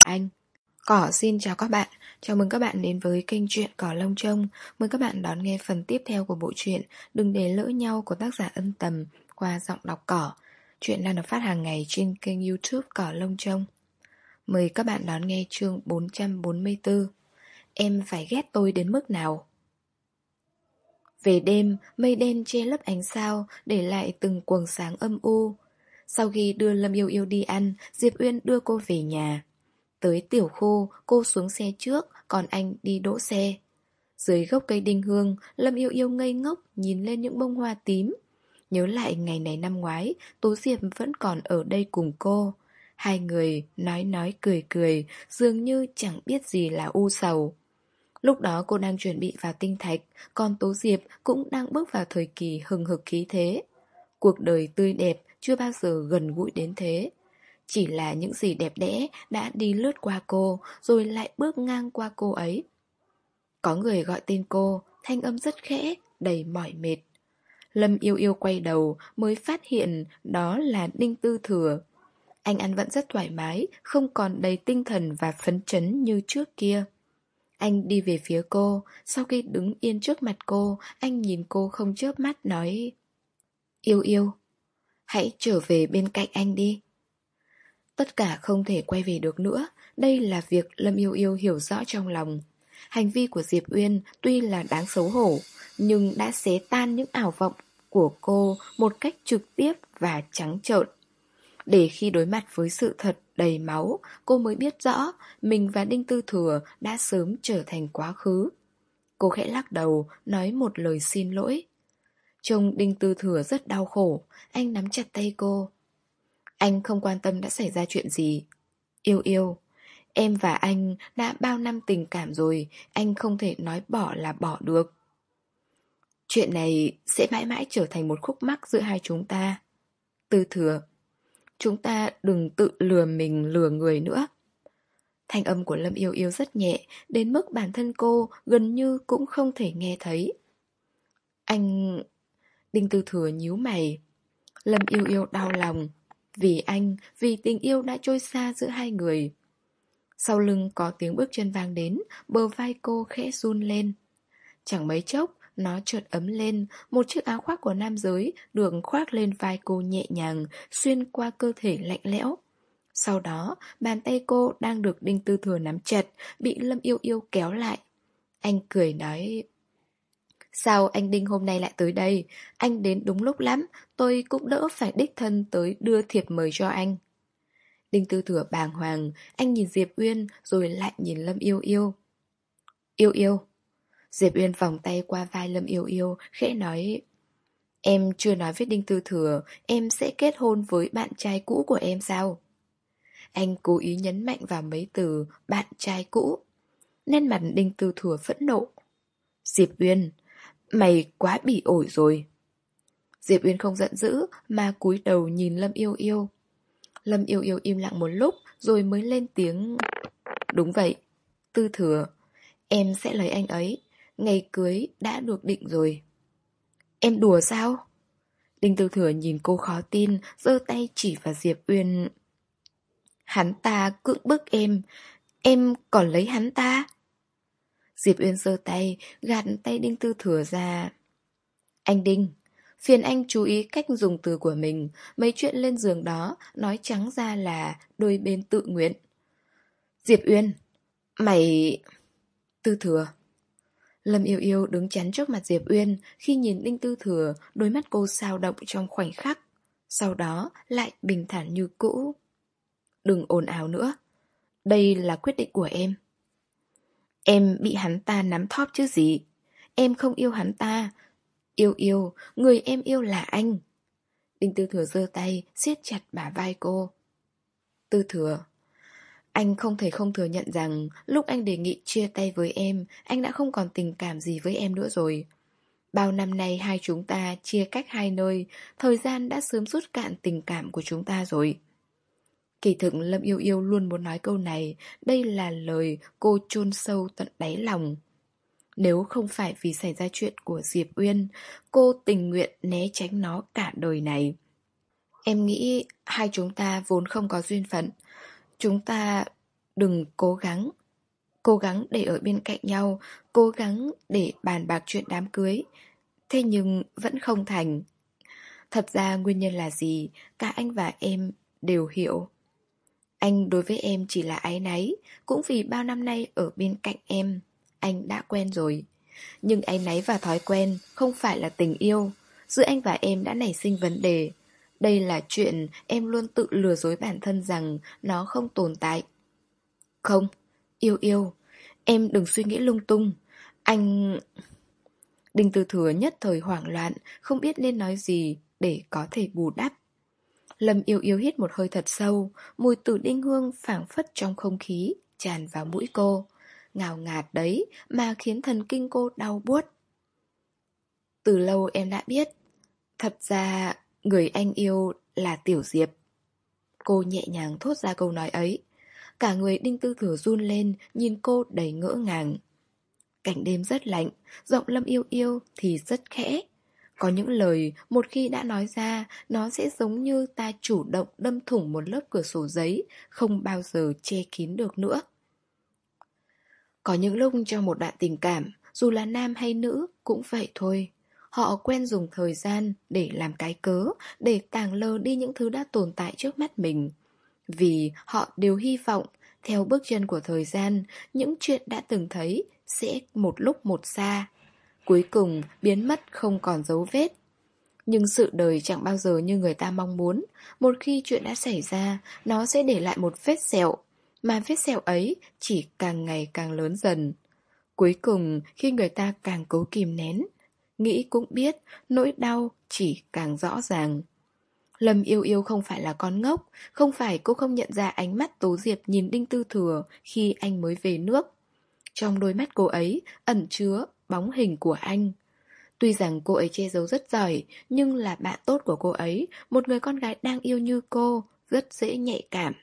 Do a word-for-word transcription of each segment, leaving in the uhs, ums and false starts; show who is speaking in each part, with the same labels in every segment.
Speaker 1: Anh. Cỏ xin chào các bạn, chào mừng các bạn đến với kênh truyện Cỏ Lông Trông. Mời các bạn đón nghe phần tiếp theo của bộ truyện Đừng để lỡ nhau của tác giả Ân Tầm qua giọng đọc Cỏ. Truyện đang được phát hàng ngày trên kênh YouTube Cỏ Lông Trông. Mời các bạn đón nghe chương bốn trăm bốn mươi tư. Em phải ghét tôi đến mức nào? Về đêm, mây đen che lấp ánh sao, để lại từng quầng sáng âm u. Sau khi đưa Lâm Yêu Yêu đi ăn, Diệp Uyên đưa cô về nhà. Tới tiểu khu, cô xuống xe trước, còn anh đi đỗ xe. Dưới gốc cây đinh hương, Lâm Yêu Yêu ngây ngốc nhìn lên những bông hoa tím. Nhớ lại ngày này năm ngoái, Tố Diệp vẫn còn ở đây cùng cô. Hai người nói nói cười cười, dường như chẳng biết gì là u sầu. Lúc đó cô đang chuẩn bị vào tinh thạch, còn Tố Diệp cũng đang bước vào thời kỳ hừng hực khí thế. Cuộc đời tươi đẹp chưa bao giờ gần gũi đến thế. Chỉ là những gì đẹp đẽ đã đi lướt qua cô, rồi lại bước ngang qua cô ấy. Có người gọi tên cô, thanh âm rất khẽ, đầy mỏi mệt. Lâm Yêu Yêu quay đầu mới phát hiện đó là Đinh Tư Thừa. Anh ăn vẫn rất thoải mái, không còn đầy tinh thần và phấn chấn như trước kia. Anh đi về phía cô, sau khi đứng yên trước mặt cô, anh nhìn cô không chớp mắt nói: Yêu Yêu, hãy trở về bên cạnh anh đi. Tất cả không thể quay về được nữa, đây là việc Lâm Yêu Yêu hiểu rõ trong lòng. Hành vi của Diệp Uyên tuy là đáng xấu hổ, nhưng đã xé tan những ảo vọng của cô một cách trực tiếp và trắng trợn. Để khi đối mặt với sự thật đầy máu, cô mới biết rõ mình và Đinh Tư Thừa đã sớm trở thành quá khứ. Cô khẽ lắc đầu, nói một lời xin lỗi. Trông Đinh Tư Thừa rất đau khổ, anh nắm chặt tay cô. Anh không quan tâm đã xảy ra chuyện gì. Yêu Yêu, em và anh đã bao năm tình cảm rồi, anh không thể nói bỏ là bỏ được. Chuyện này sẽ mãi mãi trở thành một khúc mắc giữa hai chúng ta. Tư Thừa, chúng ta đừng tự lừa mình lừa người nữa. Thanh âm của Lâm Yêu Yêu rất nhẹ, đến mức bản thân cô gần như cũng không thể nghe thấy. Anh... Đinh Tư Thừa nhíu mày. Lâm Yêu Yêu đau lòng. Vì anh, vì tình yêu đã trôi xa giữa hai người. Sau lưng có tiếng bước chân vang đến, bờ vai cô khẽ run lên. Chẳng mấy chốc, nó chợt ấm lên, một chiếc áo khoác của nam giới được khoác lên vai cô nhẹ nhàng, xuyên qua cơ thể lạnh lẽo. Sau đó, bàn tay cô đang được Đinh Tư Thừa nắm chặt, bị Lâm Yêu Yêu kéo lại. Anh cười nói: Sao anh Đinh hôm nay lại tới đây? Anh đến đúng lúc lắm, tôi cũng đỡ phải đích thân tới đưa thiệp mời cho anh. Đinh Tư Thừa bàng hoàng, anh nhìn Diệp Uyên rồi lại nhìn Lâm Yêu Yêu. Yêu Yêu. Diệp Uyên vòng tay qua vai Lâm Yêu Yêu, khẽ nói: Em chưa nói với Đinh Tư Thừa, em sẽ kết hôn với bạn trai cũ của em sao? Anh cố ý nhấn mạnh vào mấy từ bạn trai cũ. Nét mặt Đinh Tư Thừa phẫn nộ. Diệp Uyên, mày quá bỉ ổi rồi. Diệp Uyên không giận dữ mà cúi đầu nhìn Lâm Yêu Yêu. Lâm Yêu Yêu im lặng một lúc rồi mới lên tiếng. Đúng vậy, Tư Thừa, em sẽ lấy anh ấy. Ngày cưới đã được định rồi. Em đùa sao? Đinh Tư Thừa nhìn cô khó tin, giơ tay chỉ vào Diệp Uyên. Hắn ta cưỡng bức em, em còn lấy hắn ta? Diệp Uyên giơ tay, gạt tay Đinh Tư Thừa ra. Anh Đinh, phiền anh chú ý cách dùng từ của mình. Mấy chuyện lên giường đó nói trắng ra là đôi bên tự nguyện. Diệp Uyên, mày... Tư Thừa. Lâm Yêu Yêu đứng chắn trước mặt Diệp Uyên. Khi nhìn Đinh Tư Thừa, đôi mắt cô dao động trong khoảnh khắc. Sau đó lại bình thản như cũ. Đừng ồn ào nữa. Đây là quyết định của em. Em bị hắn ta nắm thóp chứ gì. Em không yêu hắn ta. Yêu Yêu, người em yêu là anh. Đinh Tư Thừa giơ tay, siết chặt bả vai cô. Tư Thừa, anh không thể không thừa nhận rằng lúc anh đề nghị chia tay với em, anh đã không còn tình cảm gì với em nữa rồi. Bao năm nay hai chúng ta chia cách hai nơi, thời gian đã sớm rút cạn tình cảm của chúng ta rồi. Kỳ thực Lâm Yêu Yêu luôn muốn nói câu này, đây là lời cô chôn sâu tận đáy lòng. Nếu không phải vì xảy ra chuyện của Diệp Uyên, cô tình nguyện né tránh nó cả đời này. Em nghĩ hai chúng ta vốn không có duyên phận. Chúng ta Đừng cố gắng. Cố gắng để ở bên cạnh nhau, cố gắng để bàn bạc chuyện đám cưới. Thế nhưng vẫn không thành. Thật ra nguyên nhân là gì, cả anh và em đều hiểu. Anh đối với em chỉ là áy náy, cũng vì bao năm nay ở bên cạnh em, anh đã quen rồi. Nhưng áy náy và thói quen không phải là tình yêu. Giữa anh và em đã nảy sinh vấn đề. Đây là chuyện em luôn tự lừa dối bản thân rằng nó không tồn tại. Không, yêu yêu, em đừng suy nghĩ lung tung. Anh... Đinh Tư Thừa nhất thời hoảng loạn, không biết nên nói gì để có thể bù đắp. Lâm Yêu Yêu hít một hơi thật sâu, mùi tử đinh hương phảng phất trong không khí, tràn vào mũi cô. Ngào ngạt đấy mà khiến thần kinh cô đau buốt. Từ lâu em đã biết, thật ra người anh yêu là Tiểu Diệp. Cô nhẹ nhàng thốt ra câu nói ấy. Cả người Đinh Tư Thừa run lên, nhìn cô đầy ngỡ ngàng. Cảnh đêm rất lạnh, giọng Lâm Yêu Yêu thì rất khẽ. Có những lời một khi đã nói ra, nó sẽ giống như ta chủ động đâm thủng một lớp cửa sổ giấy, không bao giờ che kín được nữa. Có những lúc trong một đoạn tình cảm, dù là nam hay nữ cũng vậy thôi. Họ quen dùng thời gian để làm cái cớ, để tàng lơ đi những thứ đã tồn tại trước mắt mình. Vì họ đều hy vọng, theo bước chân của thời gian, những chuyện đã từng thấy sẽ một lúc một xa, cuối cùng biến mất không còn dấu vết. Nhưng sự đời chẳng bao giờ như người ta mong muốn. Một khi chuyện đã xảy ra, nó sẽ để lại một vết sẹo, mà vết sẹo ấy chỉ càng ngày càng lớn dần. Cuối cùng, khi người ta càng cố kìm nén, nghĩ cũng biết, nỗi đau chỉ càng rõ ràng. Lâm Yêu Yêu không phải là con ngốc, không phải cô không nhận ra ánh mắt Tố Diệp nhìn Đinh Tư Thừa khi anh mới về nước. Trong đôi mắt cô ấy ẩn chứa bóng hình của anh. Tuy rằng cô ấy che giấu rất giỏi, nhưng là bạn tốt của cô ấy, một người con gái đang yêu như cô, rất dễ nhạy cảm.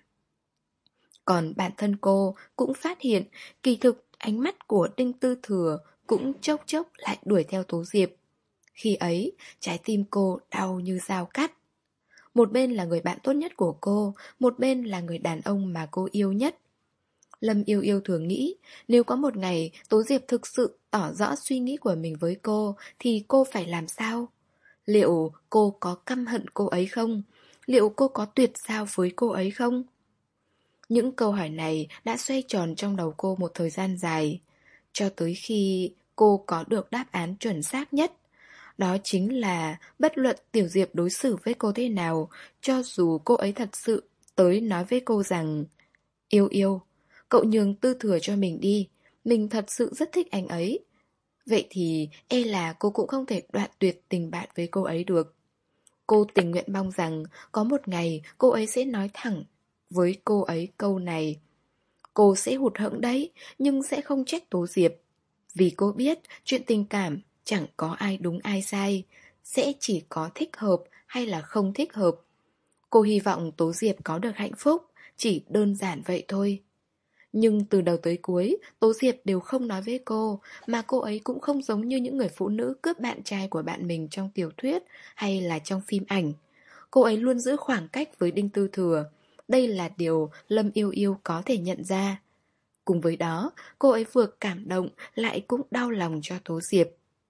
Speaker 1: Còn bản thân cô cũng phát hiện, kỳ thực ánh mắt của Đinh Tư Thừa cũng chốc chốc lại đuổi theo Tố Diệp. Khi ấy, trái tim cô đau như dao cắt. Một bên là người bạn tốt nhất của cô, một bên là người đàn ông mà cô yêu nhất. Lâm Yêu Yêu thường nghĩ, nếu có một ngày Tố Diệp thực sự tỏ rõ suy nghĩ của mình với cô, thì cô phải làm sao? Liệu cô có căm hận cô ấy không? Liệu cô có tuyệt giao với cô ấy không? Những câu hỏi này đã xoay tròn trong đầu cô một thời gian dài, cho tới khi cô có được đáp án chuẩn xác nhất. Đó chính là bất luận Tiểu Diệp đối xử với cô thế nào, cho dù cô ấy thật sự tới nói với cô rằng Yêu Yêu, cậu nhường Tư Thừa cho mình đi, mình thật sự rất thích anh ấy. Vậy thì e là cô cũng không thể đoạn tuyệt tình bạn với cô ấy được. Cô tình nguyện mong rằng có một ngày cô ấy sẽ nói thẳng với cô ấy câu này. Cô sẽ hụt hẫng đấy, nhưng sẽ không trách Tố Diệp. Vì cô biết chuyện tình cảm chẳng có ai đúng ai sai, sẽ chỉ có thích hợp hay là không thích hợp. Cô hy vọng Tố Diệp có được hạnh phúc, chỉ đơn giản vậy thôi. Nhưng từ đầu tới cuối, Tố Diệp đều không nói với cô, mà cô ấy cũng không giống như những người phụ nữ cướp bạn trai của bạn mình trong tiểu thuyết hay là trong phim ảnh. Cô ấy luôn giữ khoảng cách với Đinh Tư Thừa. Đây là điều Lâm Yêu Yêu có thể nhận ra. Cùng với đó, cô ấy vừa cảm động lại cũng đau lòng cho Tố Diệp.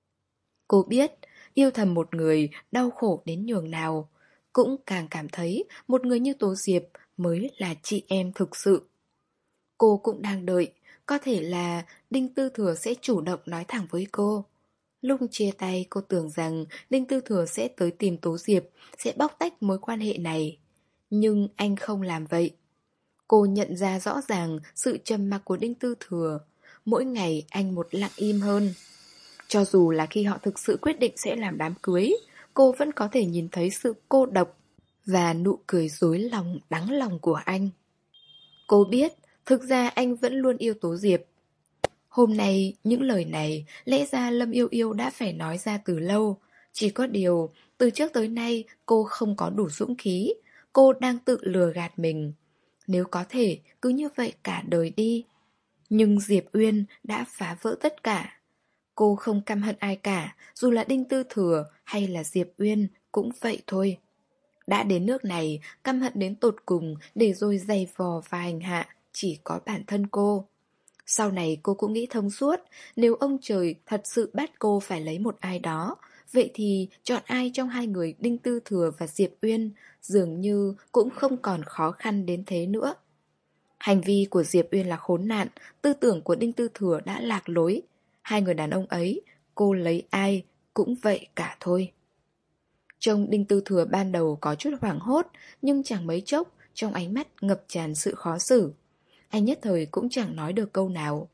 Speaker 1: Cô biết, yêu thầm một người đau khổ đến nhường nào. Cũng càng cảm thấy một người như Tố Diệp mới là chị em thực sự. Cô cũng đang đợi, có thể là Đinh Tư Thừa sẽ chủ động nói thẳng với cô. Lúc chia tay cô tưởng rằng Đinh Tư Thừa sẽ tới tìm Tố Diệp, sẽ bóc tách mối quan hệ này. Nhưng anh không làm vậy. Cô nhận ra rõ ràng sự trầm mặc của Đinh Tư Thừa. Mỗi ngày anh một lặng im hơn. Cho dù là khi họ thực sự quyết định sẽ làm đám cưới, cô vẫn có thể nhìn thấy sự cô độc và nụ cười dối lòng đắng lòng của anh. Cô biết, thực ra anh vẫn luôn yêu Tố Diệp. Hôm nay, những lời này, lẽ ra Lâm Yêu Yêu đã phải nói ra từ lâu. Chỉ có điều, từ trước tới nay, cô không có đủ dũng khí. Cô đang tự lừa gạt mình. Nếu có thể, cứ như vậy cả đời đi. Nhưng Diệp Uyên đã phá vỡ tất cả. Cô không căm hận ai cả, dù là Đinh Tư Thừa hay là Diệp Uyên cũng vậy thôi. Đã đến nước này, căm hận đến tột cùng để rồi giày vò và hành hạ. chỉ có bản thân cô. Sau này cô cũng nghĩ thông suốt, nếu ông trời thật sự bắt cô phải lấy một ai đó, vậy thì chọn ai trong hai người Đinh Tư Thừa và Diệp Uyên dường như cũng không còn khó khăn đến thế nữa. Hành vi của Diệp Uyên là khốn nạn, tư tưởng của Đinh Tư Thừa đã lạc lối. Hai người đàn ông ấy, cô lấy ai cũng vậy cả thôi. Trông Đinh Tư Thừa ban đầu có chút hoảng hốt, nhưng chẳng mấy chốc, trong ánh mắt ngập tràn sự khó xử. Anh nhất thời cũng chẳng nói được câu nào.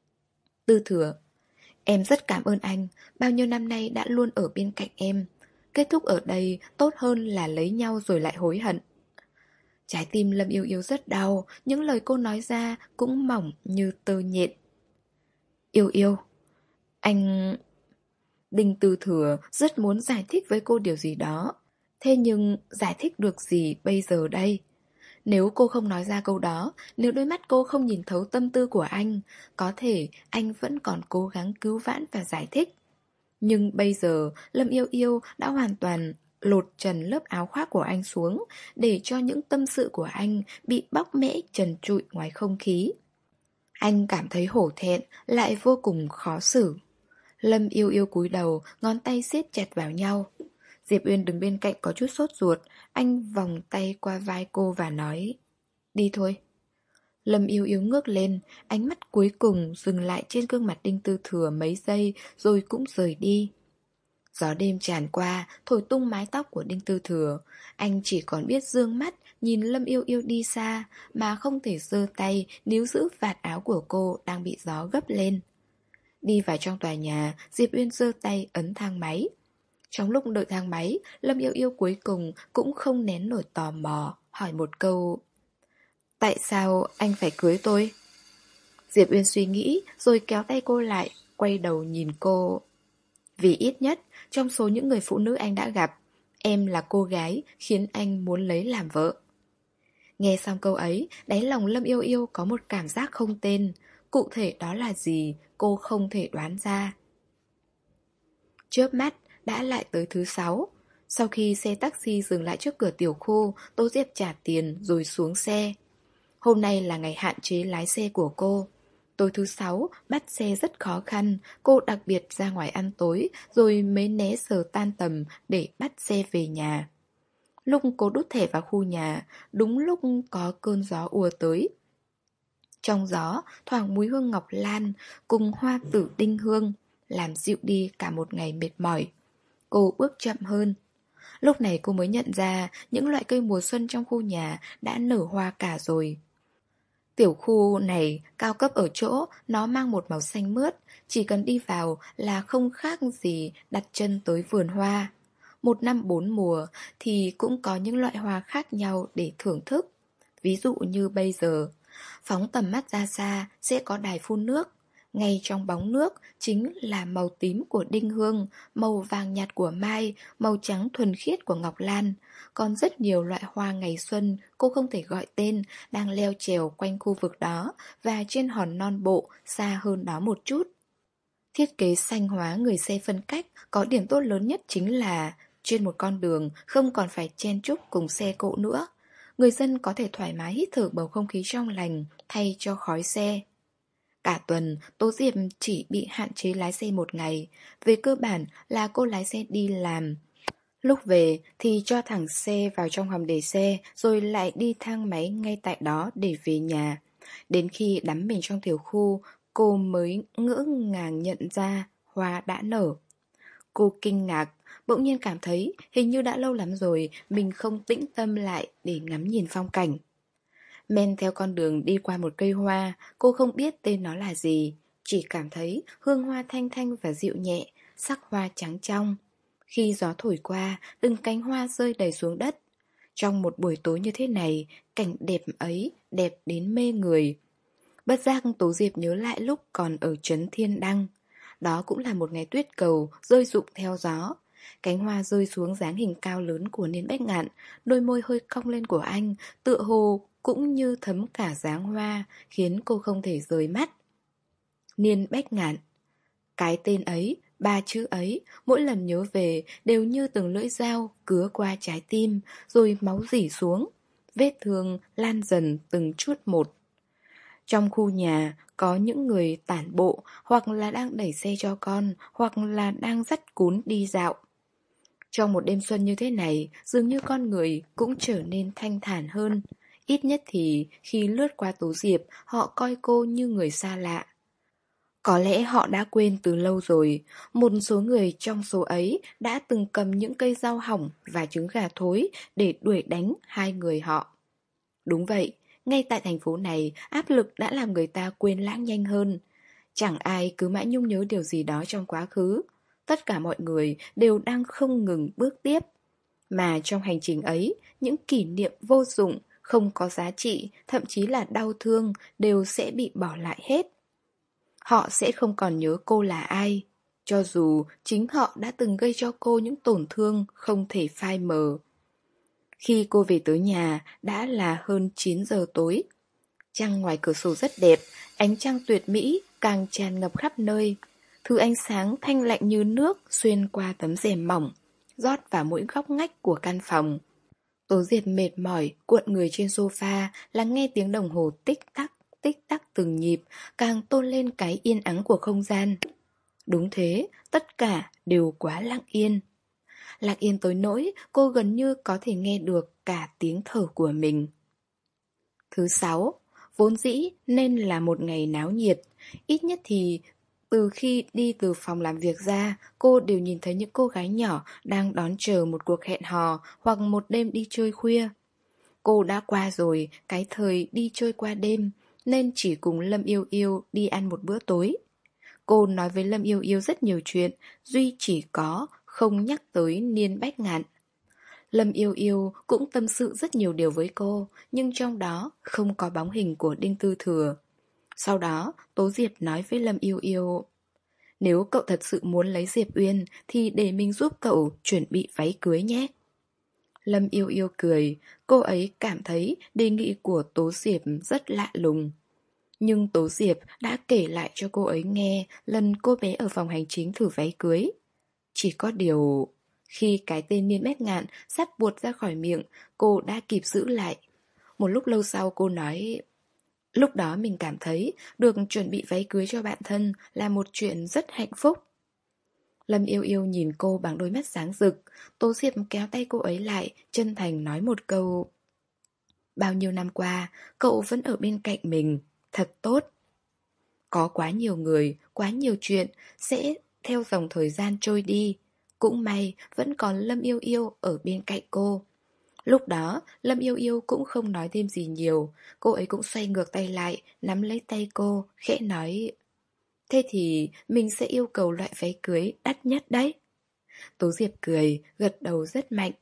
Speaker 1: Tư Thừa, em rất cảm ơn anh, bao nhiêu năm nay đã luôn ở bên cạnh em. Kết thúc ở đây tốt hơn là lấy nhau rồi lại hối hận. Trái tim Lâm Yêu Yêu rất đau, những lời cô nói ra cũng mỏng như tơ nhện. Yêu yêu, anh... Đinh Tư Thừa rất muốn giải thích với cô điều gì đó. Thế nhưng giải thích được gì bây giờ đây? Nếu cô không nói ra câu đó, nếu đôi mắt cô không nhìn thấu tâm tư của anh, có thể anh vẫn còn cố gắng cứu vãn và giải thích. Nhưng bây giờ, Lâm Yêu Yêu đã hoàn toàn lột trần lớp áo khoác của anh xuống, để cho những tâm sự của anh bị bóc mẽ trần trụi ngoài không khí. Anh cảm thấy hổ thẹn, lại vô cùng khó xử. Lâm Yêu Yêu cúi đầu, ngón tay siết chặt vào nhau. Diệp Uyên đứng bên cạnh có chút sốt ruột, anh vòng tay qua vai cô và nói: Đi thôi. Lâm Yêu Yêu ngước lên, ánh mắt cuối cùng dừng lại trên gương mặt Đinh Tư Thừa mấy giây rồi cũng rời đi. Gió đêm tràn qua, thổi tung mái tóc của Đinh Tư Thừa. Anh chỉ còn biết dương mắt nhìn Lâm Yêu Yêu đi xa, mà không thể giơ tay níu giữ vạt áo của cô đang bị gió gấp lên. Đi vào trong tòa nhà, Diệp Uyên giơ tay ấn thang máy. Trong lúc đợi thang máy, Lâm Yêu Yêu cuối cùng cũng không nén nổi tò mò, hỏi một câu: Tại sao anh phải cưới tôi? Diệp Uyên suy nghĩ rồi kéo tay cô lại, quay đầu nhìn cô. Vì ít nhất, trong số những người phụ nữ anh đã gặp, em là cô gái khiến anh muốn lấy làm vợ. Nghe xong câu ấy, đáy lòng Lâm Yêu Yêu có một cảm giác không tên. Cụ thể đó là gì, cô không thể đoán ra. Chớp mắt, đã lại tới thứ sáu. Sau khi xe taxi dừng lại trước cửa tiểu khu, Tô Diệp trả tiền rồi xuống xe. Hôm nay là ngày hạn chế lái xe của cô. Tối thứ sáu, bắt xe rất khó khăn, cô đặc biệt ra ngoài ăn tối rồi mới né giờ tan tầm để bắt xe về nhà. Lúc cô đút thẻ vào khu nhà, đúng lúc có cơn gió ùa tới. Trong gió, thoảng mùi hương ngọc lan cùng hoa tử đinh hương, làm dịu đi cả một ngày mệt mỏi. Cô bước chậm hơn. Lúc này cô mới nhận ra những loại cây mùa xuân trong khu nhà đã nở hoa cả rồi. Tiểu khu này cao cấp ở chỗ nó mang một màu xanh mướt, chỉ cần đi vào là không khác gì đặt chân tới vườn hoa. Một năm bốn mùa thì cũng có những loại hoa khác nhau để thưởng thức. Ví dụ như bây giờ, phóng tầm mắt ra xa sẽ có đài phun nước. Ngay trong bóng nước chính là màu tím của đinh hương, màu vàng nhạt của mai, màu trắng thuần khiết của ngọc lan. Còn rất nhiều loại hoa ngày xuân cô không thể gọi tên đang leo trèo quanh khu vực đó và trên hòn non bộ xa hơn đó một chút. Thiết kế xanh hóa người xe phân cách có điểm tốt lớn nhất chính là trên một con đường không còn phải chen chúc cùng xe cộ nữa. Người dân có thể thoải mái hít thở bầu không khí trong lành thay cho khói xe. Cả tuần, Tố Diệp chỉ bị hạn chế lái xe một ngày. Về cơ bản là cô lái xe đi làm. Lúc về thì cho thẳng xe vào trong hầm để xe, rồi lại đi thang máy ngay tại đó để về nhà. Đến khi đắm mình trong tiểu khu, cô mới ngỡ ngàng nhận ra hoa đã nở. Cô kinh ngạc, bỗng nhiên cảm thấy hình như đã lâu lắm rồi mình không tĩnh tâm lại để ngắm nhìn phong cảnh. Men theo con đường đi qua một cây hoa, cô không biết tên nó là gì, chỉ cảm thấy hương hoa thanh thanh và dịu nhẹ, sắc hoa trắng trong. Khi gió thổi qua, từng cánh hoa rơi đầy xuống đất. Trong một buổi tối như thế này, cảnh đẹp ấy đẹp đến mê người. Bất giác Tố Diệp nhớ lại lúc còn ở trấn Thiên Đăng. Đó cũng là một ngày tuyết cầu rơi rụng theo gió. Cánh hoa rơi xuống dáng hình cao lớn của Niên Bách Ngạn, đôi môi hơi cong lên của anh, tựa hồ cũng như thấm cả dáng hoa, khiến cô không thể rời mắt. Niên Bách Ngạn. Cái tên ấy, ba chữ ấy, mỗi lần nhớ về đều như từng lưỡi dao cứa qua trái tim, rồi máu rỉ xuống. Vết thương lan dần từng chút một. Trong khu nhà có những người tản bộ, hoặc là đang đẩy xe cho con, hoặc là đang dắt cún đi dạo. Trong một đêm xuân như thế này, dường như con người cũng trở nên thanh thản hơn. Ít nhất thì khi lướt qua Tố Diệp, họ coi cô như người xa lạ. Có lẽ họ đã quên từ lâu rồi, một số người trong số ấy đã từng cầm những cây dao hỏng và trứng gà thối để đuổi đánh hai người họ. Đúng vậy, ngay tại thành phố này, áp lực đã làm người ta quên lãng nhanh hơn. Chẳng ai cứ mãi nhung nhớ điều gì đó trong quá khứ. Tất cả mọi người đều đang không ngừng bước tiếp. Mà trong hành trình ấy, những kỷ niệm vô dụng, không có giá trị, thậm chí là đau thương đều sẽ bị bỏ lại hết. Họ sẽ không còn nhớ cô là ai, cho dù chính họ đã từng gây cho cô những tổn thương không thể phai mờ. Khi cô về tới nhà đã là hơn chín giờ tối. Trăng ngoài cửa sổ rất đẹp, ánh trăng tuyệt mỹ càng tràn ngập khắp nơi. Thứ ánh sáng thanh lạnh như nước xuyên qua tấm rèm mỏng, rót vào mỗi góc ngách của căn phòng. Tố Diệp mệt mỏi cuộn người trên sofa, lắng nghe tiếng đồng hồ tích tắc, tích tắc từng nhịp, càng tôn lên cái yên ắng của không gian. Đúng thế, tất cả đều quá lặng yên. Lặng yên tới nỗi cô gần như có thể nghe được cả tiếng thở của mình. Thứ sáu, vốn dĩ nên là một ngày náo nhiệt. Ít nhất thì từ khi đi từ phòng làm việc ra, cô đều nhìn thấy những cô gái nhỏ đang đón chờ một cuộc hẹn hò hoặc một đêm đi chơi khuya. Cô đã qua rồi cái thời đi chơi qua đêm, nên chỉ cùng Lâm Yêu Yêu đi ăn một bữa tối. Cô nói với Lâm Yêu Yêu rất nhiều chuyện, duy chỉ có không nhắc tới Niên Bách Ngạn. Lâm Yêu Yêu cũng tâm sự rất nhiều điều với cô, nhưng trong đó không có bóng hình của Đinh Tư Thừa. Sau đó, Tố Diệp nói với Lâm Yêu Yêu, nếu cậu thật sự muốn lấy Diệp Uyên thì để mình giúp cậu chuẩn bị váy cưới nhé. Lâm Yêu Yêu cười, cô ấy cảm thấy đề nghị của Tố Diệp rất lạ lùng. Nhưng Tố Diệp đã kể lại cho cô ấy nghe lần cô bé ở phòng hành chính thử váy cưới. Chỉ có điều, khi cái tên Niên Bách Ngạn sắp buột ra khỏi miệng, cô đã kịp giữ lại. Một lúc lâu sau cô nói, lúc đó mình cảm thấy được chuẩn bị váy cưới cho bạn thân là một chuyện rất hạnh phúc. Lâm Yêu Yêu nhìn cô bằng đôi mắt sáng rực. Tố Diệp kéo tay cô ấy lại, chân thành nói một câu, bao nhiêu năm qua, cậu vẫn ở bên cạnh mình, thật tốt. Có quá nhiều người, quá nhiều chuyện sẽ theo dòng thời gian trôi đi. Cũng may vẫn còn Lâm Yêu Yêu ở bên cạnh cô. Lúc đó Lâm Yêu Yêu cũng không nói thêm gì nhiều. Cô ấy cũng xoay ngược tay lại, nắm lấy tay cô, khẽ nói, thế thì mình sẽ yêu cầu loại váy cưới đắt nhất đấy. Tố Diệp cười, gật đầu rất mạnh.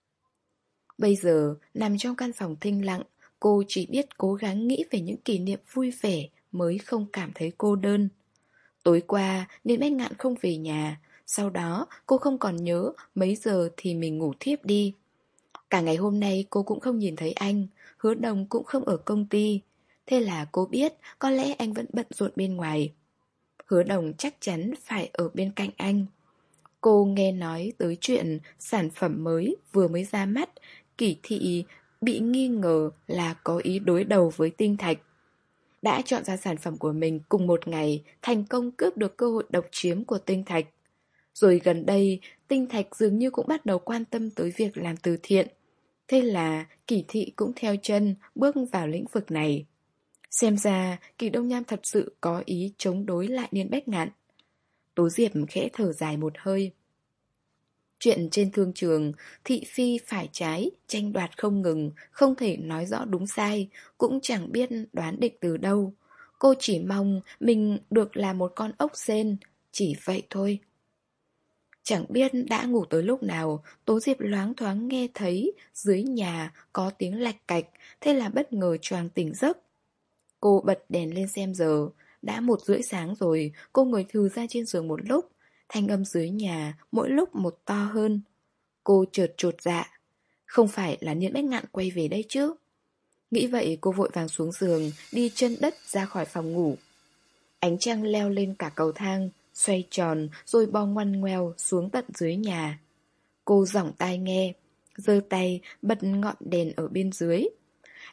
Speaker 1: Bây giờ nằm trong căn phòng thinh lặng, cô chỉ biết cố gắng nghĩ về những kỷ niệm vui vẻ mới không cảm thấy cô đơn. Tối qua Niên Bách Ngạn không về nhà. Sau đó cô không còn nhớ mấy giờ thì mình ngủ thiếp đi. Cả ngày hôm nay cô cũng không nhìn thấy anh. Hứa Đồng cũng không ở công ty. Thế là cô biết có lẽ anh vẫn bận rộn bên ngoài. Hứa Đồng chắc chắn phải ở bên cạnh anh. Cô nghe nói tới chuyện sản phẩm mới vừa mới ra mắt, Kỷ Thị bị nghi ngờ là có ý đối đầu với Tinh Thạch. Đã chọn ra sản phẩm của mình cùng một ngày, thành công cướp được cơ hội độc chiếm của Tinh Thạch. Rồi gần đây, Tinh Thạch dường như cũng bắt đầu quan tâm tới việc làm từ thiện. Thế là Kỷ Thị cũng theo chân bước vào lĩnh vực này. Xem ra Kỳ Đông Nham thật sự có ý chống đối lại Niên Bách Ngạn. Tố Diệp khẽ thở dài một hơi. Chuyện trên thương trường, thị phi phải trái, tranh đoạt không ngừng, không thể nói rõ đúng sai, cũng chẳng biết đoán định từ đâu. Cô chỉ mong mình được là một con ốc sên, chỉ vậy thôi. Chẳng biết đã ngủ tới lúc nào, Tố Diệp loáng thoáng nghe thấy dưới nhà có tiếng lạch cạch, thế là bất ngờ choàng tỉnh giấc. Cô bật đèn lên xem giờ, đã một rưỡi sáng rồi, cô ngồi thừ ra trên giường một lúc, thanh âm dưới nhà mỗi lúc một to hơn. Cô chợt chột dạ, không phải là Niên Bách Ngạn quay về đây chứ? Nghĩ vậy cô vội vàng xuống giường, đi chân đất ra khỏi phòng ngủ. Ánh trăng leo lên cả cầu thang, xoay tròn rồi bò ngoằn ngoèo xuống tận dưới nhà. Cô giỏng tai nghe, giơ tay bật ngọn đèn ở bên dưới.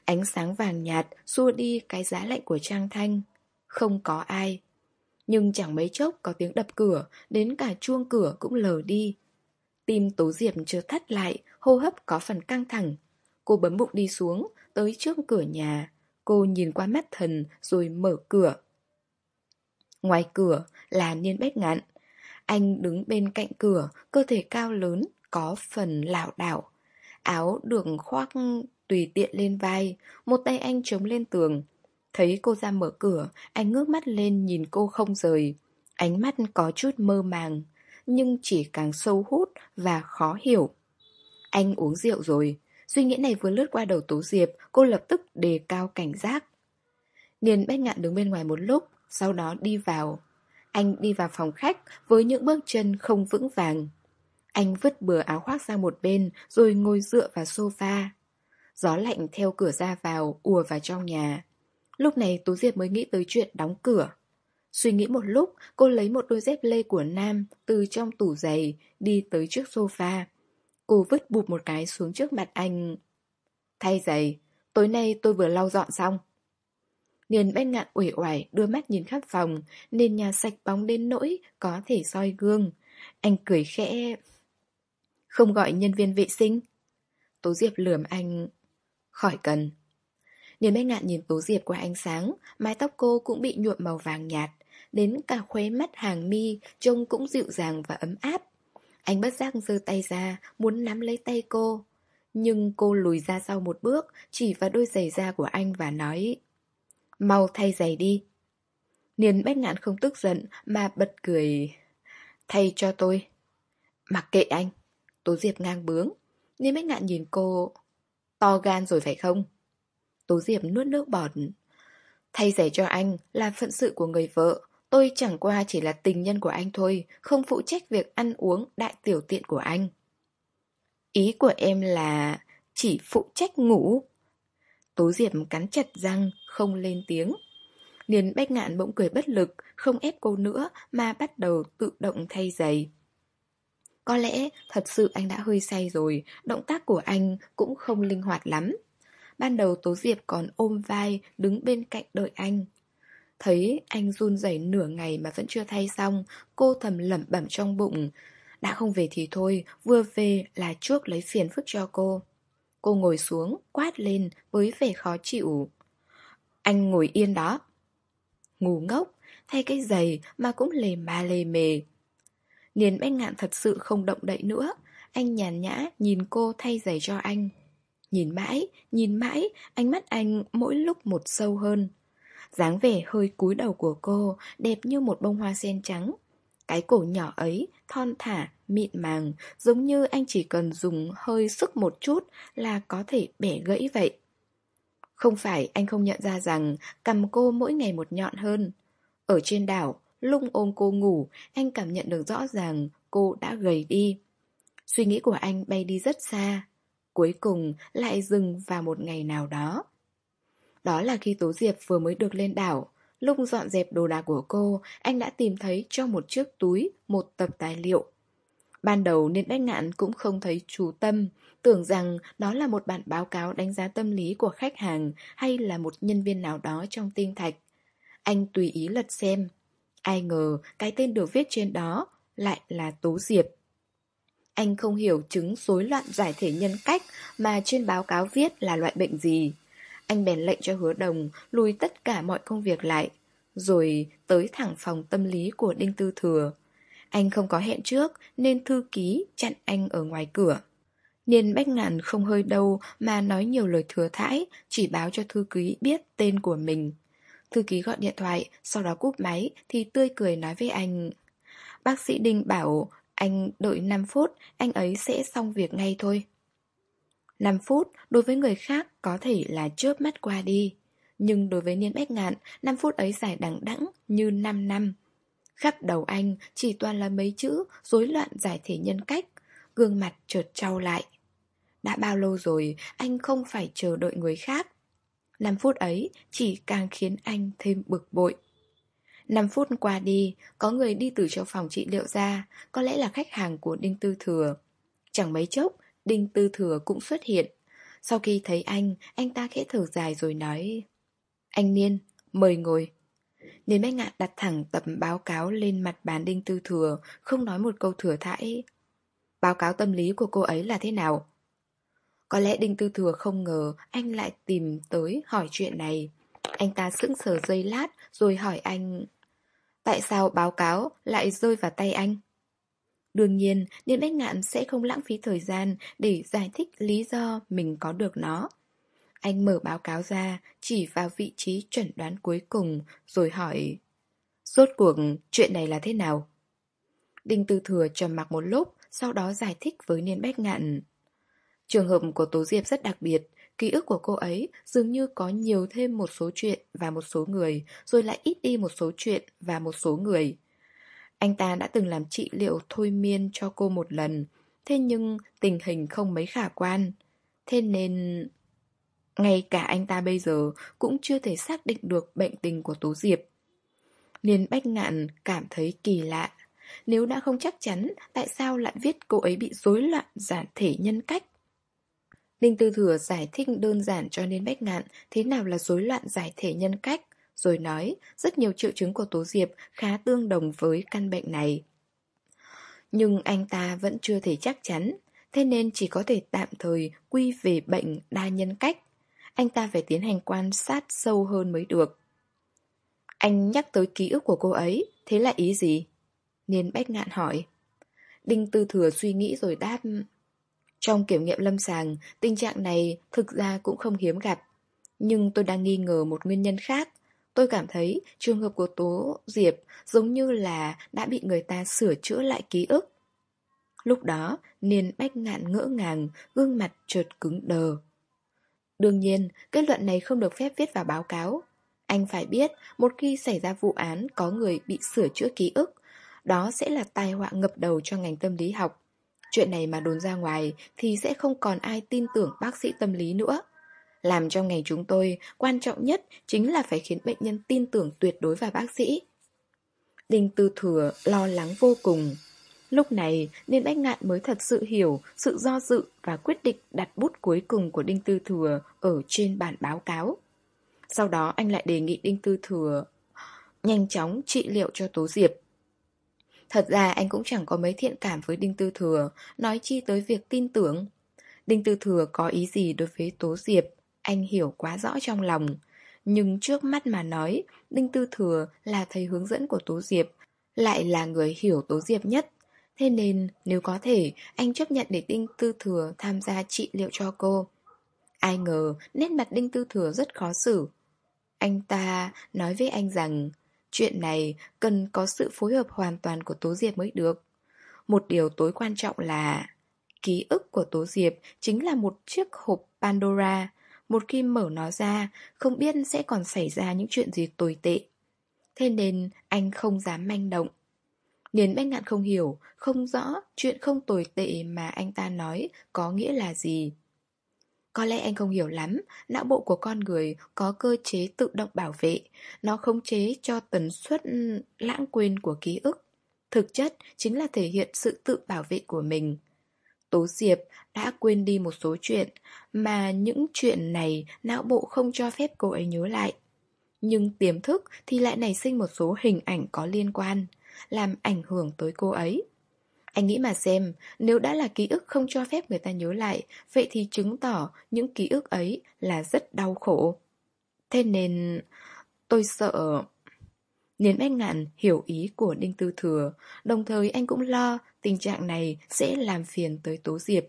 Speaker 1: Ánh sáng vàng nhạt xua đi cái giá lạnh của Trang Thanh. Không có ai. Nhưng chẳng mấy chốc có tiếng đập cửa, đến cả chuông cửa cũng lờ đi. Tim Tố Diệp chưa thắt lại, hô hấp có phần căng thẳng. Cô bấm bụng đi xuống, tới trước cửa nhà. Cô nhìn qua mắt thần rồi mở cửa. Ngoài cửa là Niên Bách Ngạn. Anh đứng bên cạnh cửa, cơ thể cao lớn, có phần lảo đảo. Áo được khoác tùy tiện lên vai, một tay anh chống lên tường. Thấy cô ra mở cửa, anh ngước mắt lên nhìn cô không rời. Ánh mắt có chút mơ màng, nhưng chỉ càng sâu hút và khó hiểu. Anh uống rượu rồi. Suy nghĩ này vừa lướt qua đầu Tố Diệp, cô lập tức đề cao cảnh giác. Niên Bách Ngạn đứng bên ngoài một lúc, sau đó đi vào. Anh đi vào phòng khách với những bước chân không vững vàng. Anh vứt bừa áo khoác sang một bên rồi ngồi dựa vào sofa. Gió lạnh theo cửa ra vào, ùa vào trong nhà. Lúc này Tú Diệp mới nghĩ tới chuyện đóng cửa. Suy nghĩ một lúc, cô lấy một đôi dép lê của Nam từ trong tủ giày, đi tới trước sofa. Cô vứt bụp một cái xuống trước mặt anh. Thay giày, tối nay tôi vừa lau dọn xong. Niên Bách Ngạn uể oải đưa mắt nhìn khắp phòng, nền nhà sạch bóng đến nỗi có thể soi gương. Anh cười khẽ. Không gọi nhân viên vệ sinh? Tố Diệp lườm anh. Khỏi cần. Niên Bách Ngạn nhìn Tố Diệp qua ánh sáng, mái tóc cô cũng bị nhuộm màu vàng nhạt, đến cả khóe mắt hàng mi trông cũng dịu dàng và ấm áp. Anh bất giác giơ tay ra, muốn nắm lấy tay cô. Nhưng cô lùi ra sau một bước, chỉ vào đôi giày da của anh và nói: Mau thay giày đi. Niên Bách Ngạn không tức giận mà bật cười. Thay cho tôi. Mặc kệ anh. Tố Diệp ngang bướng. Niên Bách Ngạn nhìn cô. To gan rồi phải không? Tố Diệp nuốt nước bọt. Thay giày cho anh là phận sự của người vợ. Tôi chẳng qua chỉ là tình nhân của anh thôi, không phụ trách việc ăn uống đại tiểu tiện của anh. Ý của em là chỉ phụ trách ngủ. Tố Diệp cắn chặt răng, không lên tiếng. Niên Bách Ngạn bỗng cười bất lực, không ép cô nữa mà bắt đầu tự động thay giày. Có lẽ thật sự anh đã hơi say rồi, động tác của anh cũng không linh hoạt lắm. Ban đầu Tố Diệp còn ôm vai đứng bên cạnh đợi anh. Thấy anh run rẩy nửa ngày mà vẫn chưa thay xong, cô thầm lẩm bẩm trong bụng. Đã không về thì thôi, vừa về là chuốc lấy phiền phức cho cô. Cô ngồi xuống, quát lên với vẻ khó chịu. Anh ngồi yên đó. Ngu ngốc, thay cái giày mà cũng lề ma lề mề. Niên Bách Ngạn thật sự không động đậy nữa. Anh nhàn nhã nhìn cô thay giày cho anh. Nhìn mãi, nhìn mãi, ánh mắt anh mỗi lúc một sâu hơn. Dáng vẻ hơi cúi đầu của cô đẹp như một bông hoa sen trắng. Cái cổ nhỏ ấy, thon thả, mịn màng, giống như anh chỉ cần dùng hơi sức một chút là có thể bẻ gãy vậy. Không phải anh không nhận ra rằng cằm cô mỗi ngày một nhọn hơn. Ở trên đảo, lung ôm cô ngủ, anh cảm nhận được rõ ràng cô đã gầy đi. Suy nghĩ của anh bay đi rất xa. Cuối cùng lại dừng vào một ngày nào đó. Đó là khi Tố Diệp vừa mới được lên đảo. Lúc dọn dẹp đồ đạc của cô, anh đã tìm thấy trong một chiếc túi một tập tài liệu. Ban đầu Niên Bách Ngạn cũng không thấy chú tâm, tưởng rằng đó là một bản báo cáo đánh giá tâm lý của khách hàng hay là một nhân viên nào đó trong tinh thạch. Anh tùy ý lật xem. Ai ngờ cái tên được viết trên đó lại là Tố Diệp. Anh không hiểu chứng rối loạn giải thể nhân cách mà trên báo cáo viết là loại bệnh gì. Anh bèn lệnh cho Hứa Đồng lùi tất cả mọi công việc lại, rồi tới thẳng phòng tâm lý của Đinh Tư Thừa. Anh không có hẹn trước nên thư ký chặn anh ở ngoài cửa. Niên Bách Ngạn không hơi đâu mà nói nhiều lời thừa thãi, chỉ báo cho thư ký biết tên của mình. Thư ký gọi điện thoại, sau đó cúp máy thì tươi cười nói với anh. Bác sĩ Đinh bảo anh đợi năm phút, anh ấy sẽ xong việc ngay thôi. năm phút đối với người khác có thể là chớp mắt qua đi, nhưng đối với Niên Bách Ngạn, năm phút ấy dài đằng đẵng như năm năm. Khắp đầu anh chỉ toàn là mấy chữ rối loạn giải thể nhân cách, gương mặt chợt trao lại. Đã bao lâu rồi anh không phải chờ đợi người khác. năm phút ấy chỉ càng khiến anh thêm bực bội. năm phút qua đi, có người đi từ trong phòng trị liệu ra, có lẽ là khách hàng của Đinh Tư Thừa. Chẳng mấy chốc, Đinh Tư Thừa cũng xuất hiện. Sau khi thấy anh, anh ta khẽ thở dài rồi nói: Anh Niên, mời ngồi. Nên Bách Ngạn đặt thẳng tập báo cáo lên mặt bàn Đinh Tư Thừa, không nói một câu thừa thãi. Báo cáo tâm lý của cô ấy là thế nào? Có lẽ Đinh Tư Thừa không ngờ anh lại tìm tới hỏi chuyện này. Anh ta sững sờ giây lát rồi hỏi anh: Tại sao báo cáo lại rơi vào tay anh? Đương nhiên, Niên Bách Ngạn sẽ không lãng phí thời gian để giải thích lý do mình có được nó. Anh mở báo cáo ra, chỉ vào vị trí chuẩn đoán cuối cùng, rồi hỏi: Rốt cuộc chuyện này là thế nào? Đinh Tư Thừa trầm mặc một lúc, sau đó giải thích với Niên Bách Ngạn: Trường hợp của Tố Diệp rất đặc biệt, ký ức của cô ấy dường như có nhiều thêm một số chuyện và một số người, rồi lại ít đi một số chuyện và một số người. Anh ta đã từng làm trị liệu thôi miên cho cô một lần, thế nhưng tình hình không mấy khả quan. Thế nên ngay cả anh ta bây giờ cũng chưa thể xác định được bệnh tình của Tố Diệp. Niên Bách Ngạn cảm thấy kỳ lạ. Nếu đã không chắc chắn, tại sao lại viết cô ấy bị rối loạn giải thể nhân cách? Đinh Tư Thừa giải thích đơn giản cho Niên Bách Ngạn thế nào là rối loạn giải thể nhân cách, rồi nói rất nhiều triệu chứng của Tố Diệp khá tương đồng với căn bệnh này. Nhưng anh ta vẫn chưa thể chắc chắn, thế nên chỉ có thể tạm thời quy về bệnh đa nhân cách. Anh ta phải tiến hành quan sát sâu hơn mới được. Anh nhắc tới ký ức của cô ấy, thế là ý gì? Niên Bách Ngạn hỏi. Đinh Tư Thừa suy nghĩ rồi đáp: Trong kiểm nghiệm lâm sàng, tình trạng này thực ra cũng không hiếm gặp. Nhưng tôi đang nghi ngờ một nguyên nhân khác. Tôi cảm thấy trường hợp của Tố Diệp giống như là đã bị người ta sửa chữa lại ký ức. Lúc đó, Niên Bách Ngạn ngỡ ngàng, gương mặt chợt cứng đờ. Đương nhiên, kết luận này không được phép viết vào báo cáo. Anh phải biết, một khi xảy ra vụ án có người bị sửa chữa ký ức, đó sẽ là tai họa ngập đầu cho ngành tâm lý học. Chuyện này mà đồn ra ngoài thì sẽ không còn ai tin tưởng bác sĩ tâm lý nữa. Làm trong ngành chúng tôi, quan trọng nhất chính là phải khiến bệnh nhân tin tưởng tuyệt đối vào bác sĩ. Đinh Tư Thừa lo lắng vô cùng. Lúc này, Niên Bách Ngạn mới thật sự hiểu sự do dự và quyết định đặt bút cuối cùng của Đinh Tư Thừa ở trên bản báo cáo. Sau đó anh lại đề nghị Đinh Tư Thừa nhanh chóng trị liệu cho Tố Diệp. Thật ra anh cũng chẳng có mấy thiện cảm với Đinh Tư Thừa, nói chi tới việc tin tưởng. Đinh Tư Thừa có ý gì đối với Tố Diệp, anh hiểu quá rõ trong lòng. Nhưng trước mắt mà nói, Đinh Tư Thừa là thầy hướng dẫn của Tố Diệp, lại là người hiểu Tố Diệp nhất. Thế nên nếu có thể, anh chấp nhận để Đinh Tư Thừa tham gia trị liệu cho cô. Ai ngờ nét mặt Đinh Tư Thừa rất khó xử. Anh ta nói với anh rằng chuyện này cần có sự phối hợp hoàn toàn của Tố Diệp mới được. Một điều tối quan trọng là ký ức của Tố Diệp chính là một chiếc hộp Pandora. Một khi mở nó ra, không biết sẽ còn xảy ra những chuyện gì tồi tệ. Thế nên anh không dám manh động. Niên Bách Ngạn không hiểu, không rõ chuyện không tồi tệ mà anh ta nói có nghĩa là gì. Có lẽ anh không hiểu lắm, não bộ của con người có cơ chế tự động bảo vệ, nó khống chế cho tần suất lãng quên của ký ức. Thực chất chính là thể hiện sự tự bảo vệ của mình. Tố Diệp đã quên đi một số chuyện, mà những chuyện này não bộ không cho phép cô ấy nhớ lại. Nhưng tiềm thức thì lại nảy sinh một số hình ảnh có liên quan, làm ảnh hưởng tới cô ấy. Anh nghĩ mà xem, nếu đã là ký ức không cho phép người ta nhớ lại, vậy thì chứng tỏ những ký ức ấy là rất đau khổ. Thế nên tôi sợ. Niên Bách Ngạn hiểu ý của Đinh Tư Thừa, đồng thời anh cũng lo tình trạng này sẽ làm phiền tới Tố Diệp.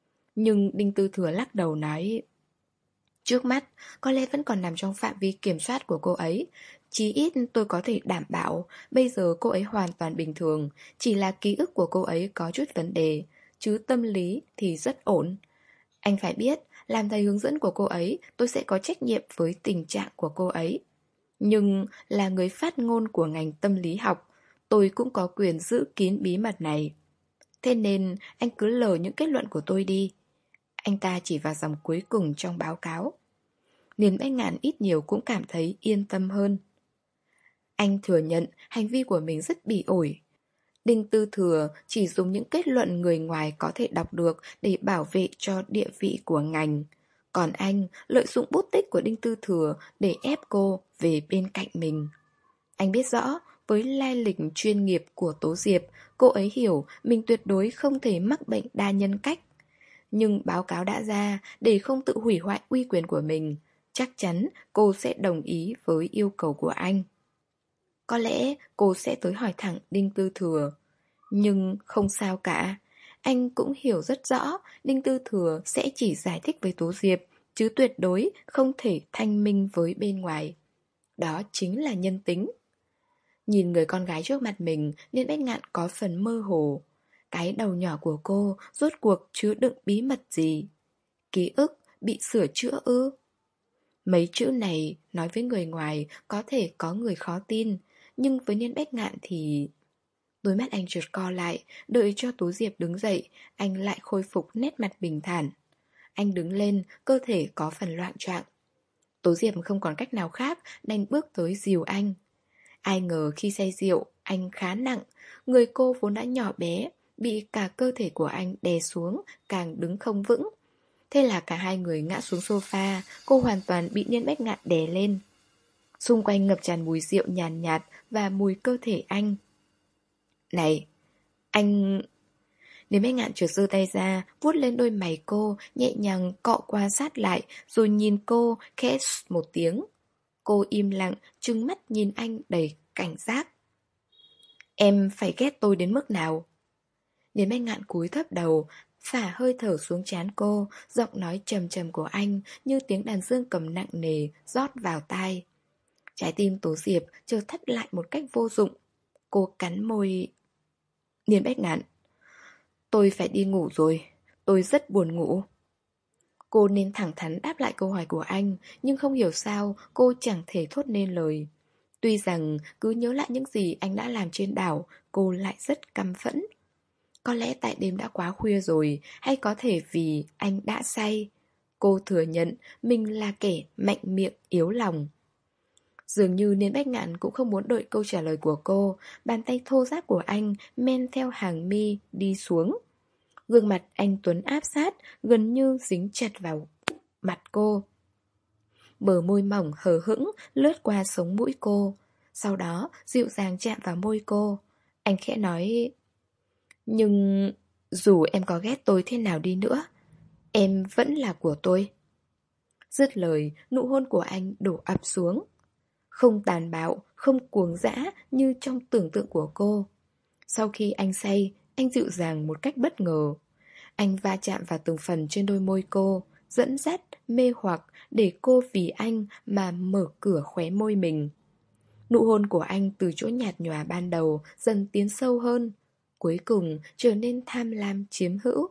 Speaker 1: Nhưng Đinh Tư Thừa lắc đầu nói: Trước mắt, có lẽ vẫn còn nằm trong phạm vi kiểm soát của cô ấy. Chí ít tôi có thể đảm bảo bây giờ cô ấy hoàn toàn bình thường, chỉ là ký ức của cô ấy có chút vấn đề, chứ tâm lý thì rất ổn. Anh phải biết, làm thầy hướng dẫn của cô ấy, tôi sẽ có trách nhiệm với tình trạng của cô ấy. Nhưng là người phát ngôn của ngành tâm lý học, tôi cũng có quyền giữ kín bí mật này. Thế nên anh cứ lờ những kết luận của tôi đi. Anh ta chỉ vào dòng cuối cùng trong báo cáo. Niên Bách Ngạn ít nhiều cũng cảm thấy yên tâm hơn. Anh thừa nhận hành vi của mình rất bỉ ổi. Đinh Tư Thừa chỉ dùng những kết luận người ngoài có thể đọc được để bảo vệ cho địa vị của ngành. Còn anh lợi dụng bút tích của Đinh Tư Thừa để ép cô về bên cạnh mình. Anh biết rõ, với lai lịch chuyên nghiệp của Tố Diệp, cô ấy hiểu mình tuyệt đối không thể mắc bệnh đa nhân cách. Nhưng báo cáo đã ra, để không tự hủy hoại uy quyền của mình, chắc chắn cô sẽ đồng ý với yêu cầu của anh. Có lẽ cô sẽ tới hỏi thẳng Đinh Tư Thừa. Nhưng không sao cả. Anh cũng hiểu rất rõ Đinh Tư Thừa sẽ chỉ giải thích với Tố Diệp, chứ tuyệt đối không thể thanh minh với bên ngoài. Đó chính là nhân tính. Nhìn người con gái trước mặt mình, Liên Bách Ngạn có phần mơ hồ. Cái đầu nhỏ của cô rốt cuộc chứa đựng bí mật gì? Ký ức bị sửa chữa ư? Mấy chữ này nói với người ngoài có thể có người khó tin, nhưng với Liên Bách Ngạn thì... Đôi mắt anh trượt co lại, đợi cho Tú Diệp đứng dậy, anh lại khôi phục nét mặt bình thản. Anh đứng lên, cơ thể có phần loạng choạng. Tú Diệp không còn cách nào khác, đành bước tới dìu anh. Ai ngờ khi say rượu, anh khá nặng, người cô vốn đã nhỏ bé, bị cả cơ thể của anh đè xuống, càng đứng không vững. Thế là cả hai người ngã xuống sofa, cô hoàn toàn bị Liên Bách Ngạn đè lên. Xung quanh ngập tràn mùi rượu nhàn nhạt và mùi cơ thể anh. Này, anh... Liên Bách Ngạn trượt giơ tay ra, vuốt lên đôi mày cô, nhẹ nhàng cọ qua sát lại, rồi nhìn cô, khẽ một tiếng. Cô im lặng, trừng mắt nhìn anh đầy cảnh giác. Em phải ghét tôi đến mức nào? Liên Bách Ngạn cúi thấp đầu, xả hơi thở xuống trán cô, giọng nói trầm trầm của anh như tiếng đàn dương cầm nặng nề rót vào tai. Trái tim Tố Diệp chợt thắt lại một cách vô dụng. Cô cắn môi. Liên Bách Ngạn, tôi phải đi ngủ rồi, tôi rất buồn ngủ. Cô nên thẳng thắn đáp lại câu hỏi của anh, nhưng không hiểu sao cô chẳng thể thốt nên lời. Tuy rằng cứ nhớ lại những gì anh đã làm trên đảo, cô lại rất căm phẫn. Có lẽ tại đêm đã quá khuya rồi, hay có thể vì anh đã say. Cô thừa nhận mình là kẻ mạnh miệng yếu lòng. Dường như Liên Bách Ngạn cũng không muốn đợi câu trả lời của cô, bàn tay thô ráp của anh men theo hàng mi đi xuống. Gương mặt anh Tuấn áp sát, gần như dính chặt vào mặt cô. Bờ môi mỏng hờ hững lướt qua sống mũi cô, sau đó dịu dàng chạm vào môi cô. Anh khẽ nói: Nhưng dù em có ghét tôi thế nào đi nữa, em vẫn là của tôi. Dứt lời, nụ hôn của anh đổ ập xuống. Không tàn bạo, không cuồng dã như trong tưởng tượng của cô. Sau khi anh say, anh dịu dàng một cách bất ngờ. Anh va chạm vào từng phần trên đôi môi cô, dẫn dắt, mê hoặc để cô vì anh mà mở cửa khóe môi mình. Nụ hôn của anh từ chỗ nhạt nhòa ban đầu dần tiến sâu hơn, cuối cùng trở nên tham lam chiếm hữu.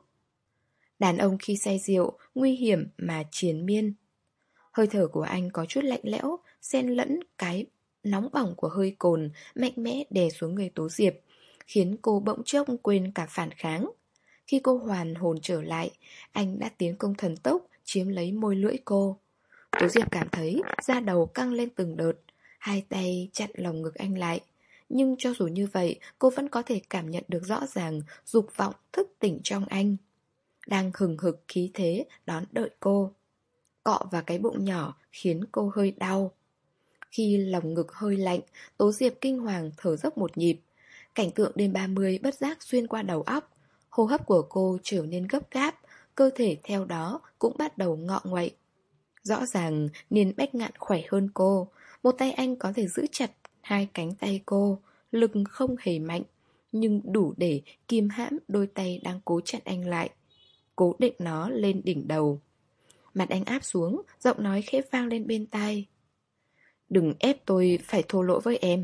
Speaker 1: Đàn ông khi say rượu, nguy hiểm mà triền miên. Hơi thở của anh có chút lạnh lẽo, xen lẫn cái nóng bỏng của hơi cồn, mạnh mẽ đè xuống người Tố Diệp, khiến cô bỗng chốc quên cả phản kháng. Khi cô hoàn hồn trở lại, anh đã tiến công thần tốc, chiếm lấy môi lưỡi cô. Tố Diệp cảm thấy da đầu căng lên từng đợt, hai tay chặn lồng ngực anh lại. Nhưng cho dù như vậy, cô vẫn có thể cảm nhận được rõ ràng dục vọng thức tỉnh trong anh, đang hừng hực khí thế đón đợi cô. Cọ vào cái bụng nhỏ khiến cô hơi đau. Khi lồng ngực hơi lạnh, Tố Diệp kinh hoàng thở dốc một nhịp. Cảnh tượng đêm ba mươi bất giác xuyên qua đầu óc. Hô hấp của cô trở nên gấp gáp, cơ thể theo đó cũng bắt đầu ngọ nguậy. Rõ ràng Liên Bách Ngạn khỏe hơn cô. Một tay anh có thể giữ chặt hai cánh tay cô, lực không hề mạnh, nhưng đủ để kìm hãm đôi tay đang cố chặn anh lại, cố định nó lên đỉnh đầu. Mặt anh áp xuống, giọng nói khẽ vang lên bên tai: Đừng ép tôi phải thô lỗ với em.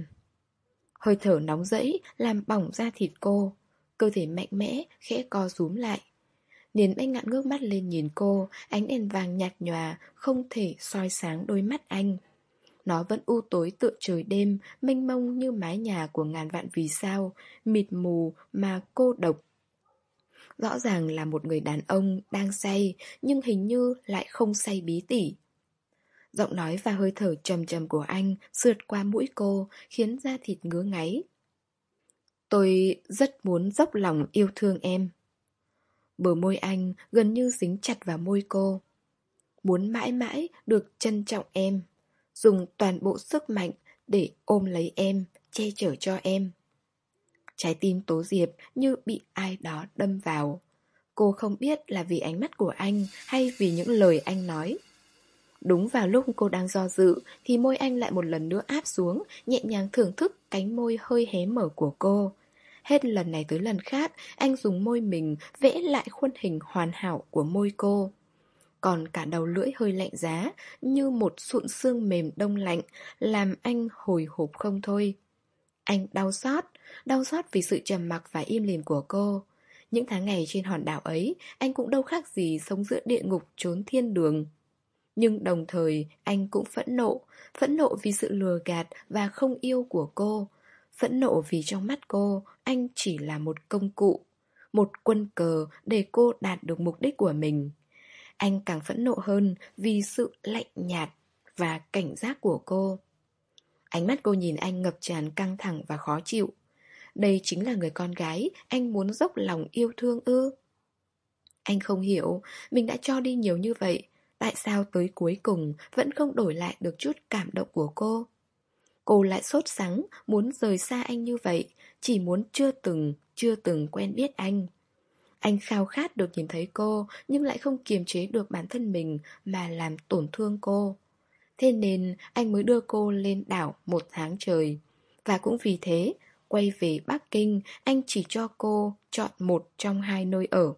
Speaker 1: Hơi thở nóng rẫy làm bỏng da thịt cô, cơ thể mạnh mẽ khẽ co rúm lại. Liên Bách Ngạn ngước mắt lên nhìn cô, ánh đèn vàng nhạt nhòa không thể soi sáng đôi mắt anh. Nó vẫn u tối tựa trời đêm, mênh mông như mái nhà của ngàn vạn vì sao, mịt mù mà cô độc. Rõ ràng là một người đàn ông đang say, nhưng hình như lại không say bí tỉ. Giọng nói và hơi thở trầm trầm của anh sượt qua mũi cô, khiến da thịt ngứa ngáy. Tôi rất muốn dốc lòng yêu thương em. Bờ môi anh gần như dính chặt vào môi cô. muốn mãi mãi được trân trọng em, dùng toàn bộ sức mạnh để ôm lấy em, che chở cho em. Trái tim Tố Diệp như bị ai đó đâm vào. Cô không biết là vì ánh mắt của anh hay vì những lời anh nói. Đúng vào lúc cô đang do dự thì môi anh lại một lần nữa áp xuống, nhẹ nhàng thưởng thức cánh môi hơi hé mở của cô. Hết lần này tới lần khác, anh dùng môi mình vẽ lại khuôn hình hoàn hảo của môi cô. Còn cả đầu lưỡi hơi lạnh giá, như một sụn xương mềm đông lạnh, làm anh hồi hộp không thôi. Anh đau xót, đau xót vì sự trầm mặc và im lìm của cô. Những tháng ngày trên hòn đảo ấy, anh cũng đâu khác gì sống giữa địa ngục trốn thiên đường. Nhưng đồng thời anh cũng phẫn nộ, phẫn nộ vì sự lừa gạt và không yêu của cô. Phẫn nộ vì trong mắt cô, anh chỉ là một công cụ, một quân cờ để cô đạt được mục đích của mình. Anh càng phẫn nộ hơn vì sự lạnh nhạt và cảnh giác của cô. Ánh mắt cô nhìn anh ngập tràn căng thẳng và khó chịu. Đây chính là người con gái anh muốn dốc lòng yêu thương ư? Anh không hiểu, mình đã cho đi nhiều như vậy, tại sao tới cuối cùng vẫn không đổi lại được chút cảm động của cô? Cô lại sốt sắng, muốn rời xa anh như vậy, chỉ muốn chưa từng, chưa từng quen biết anh. Anh khao khát được nhìn thấy cô, nhưng lại không kiềm chế được bản thân mình mà làm tổn thương cô. Thế nên anh mới đưa cô lên đảo một tháng trời. Và cũng vì thế, quay về Bắc Kinh, anh chỉ cho cô chọn một trong hai nơi ở.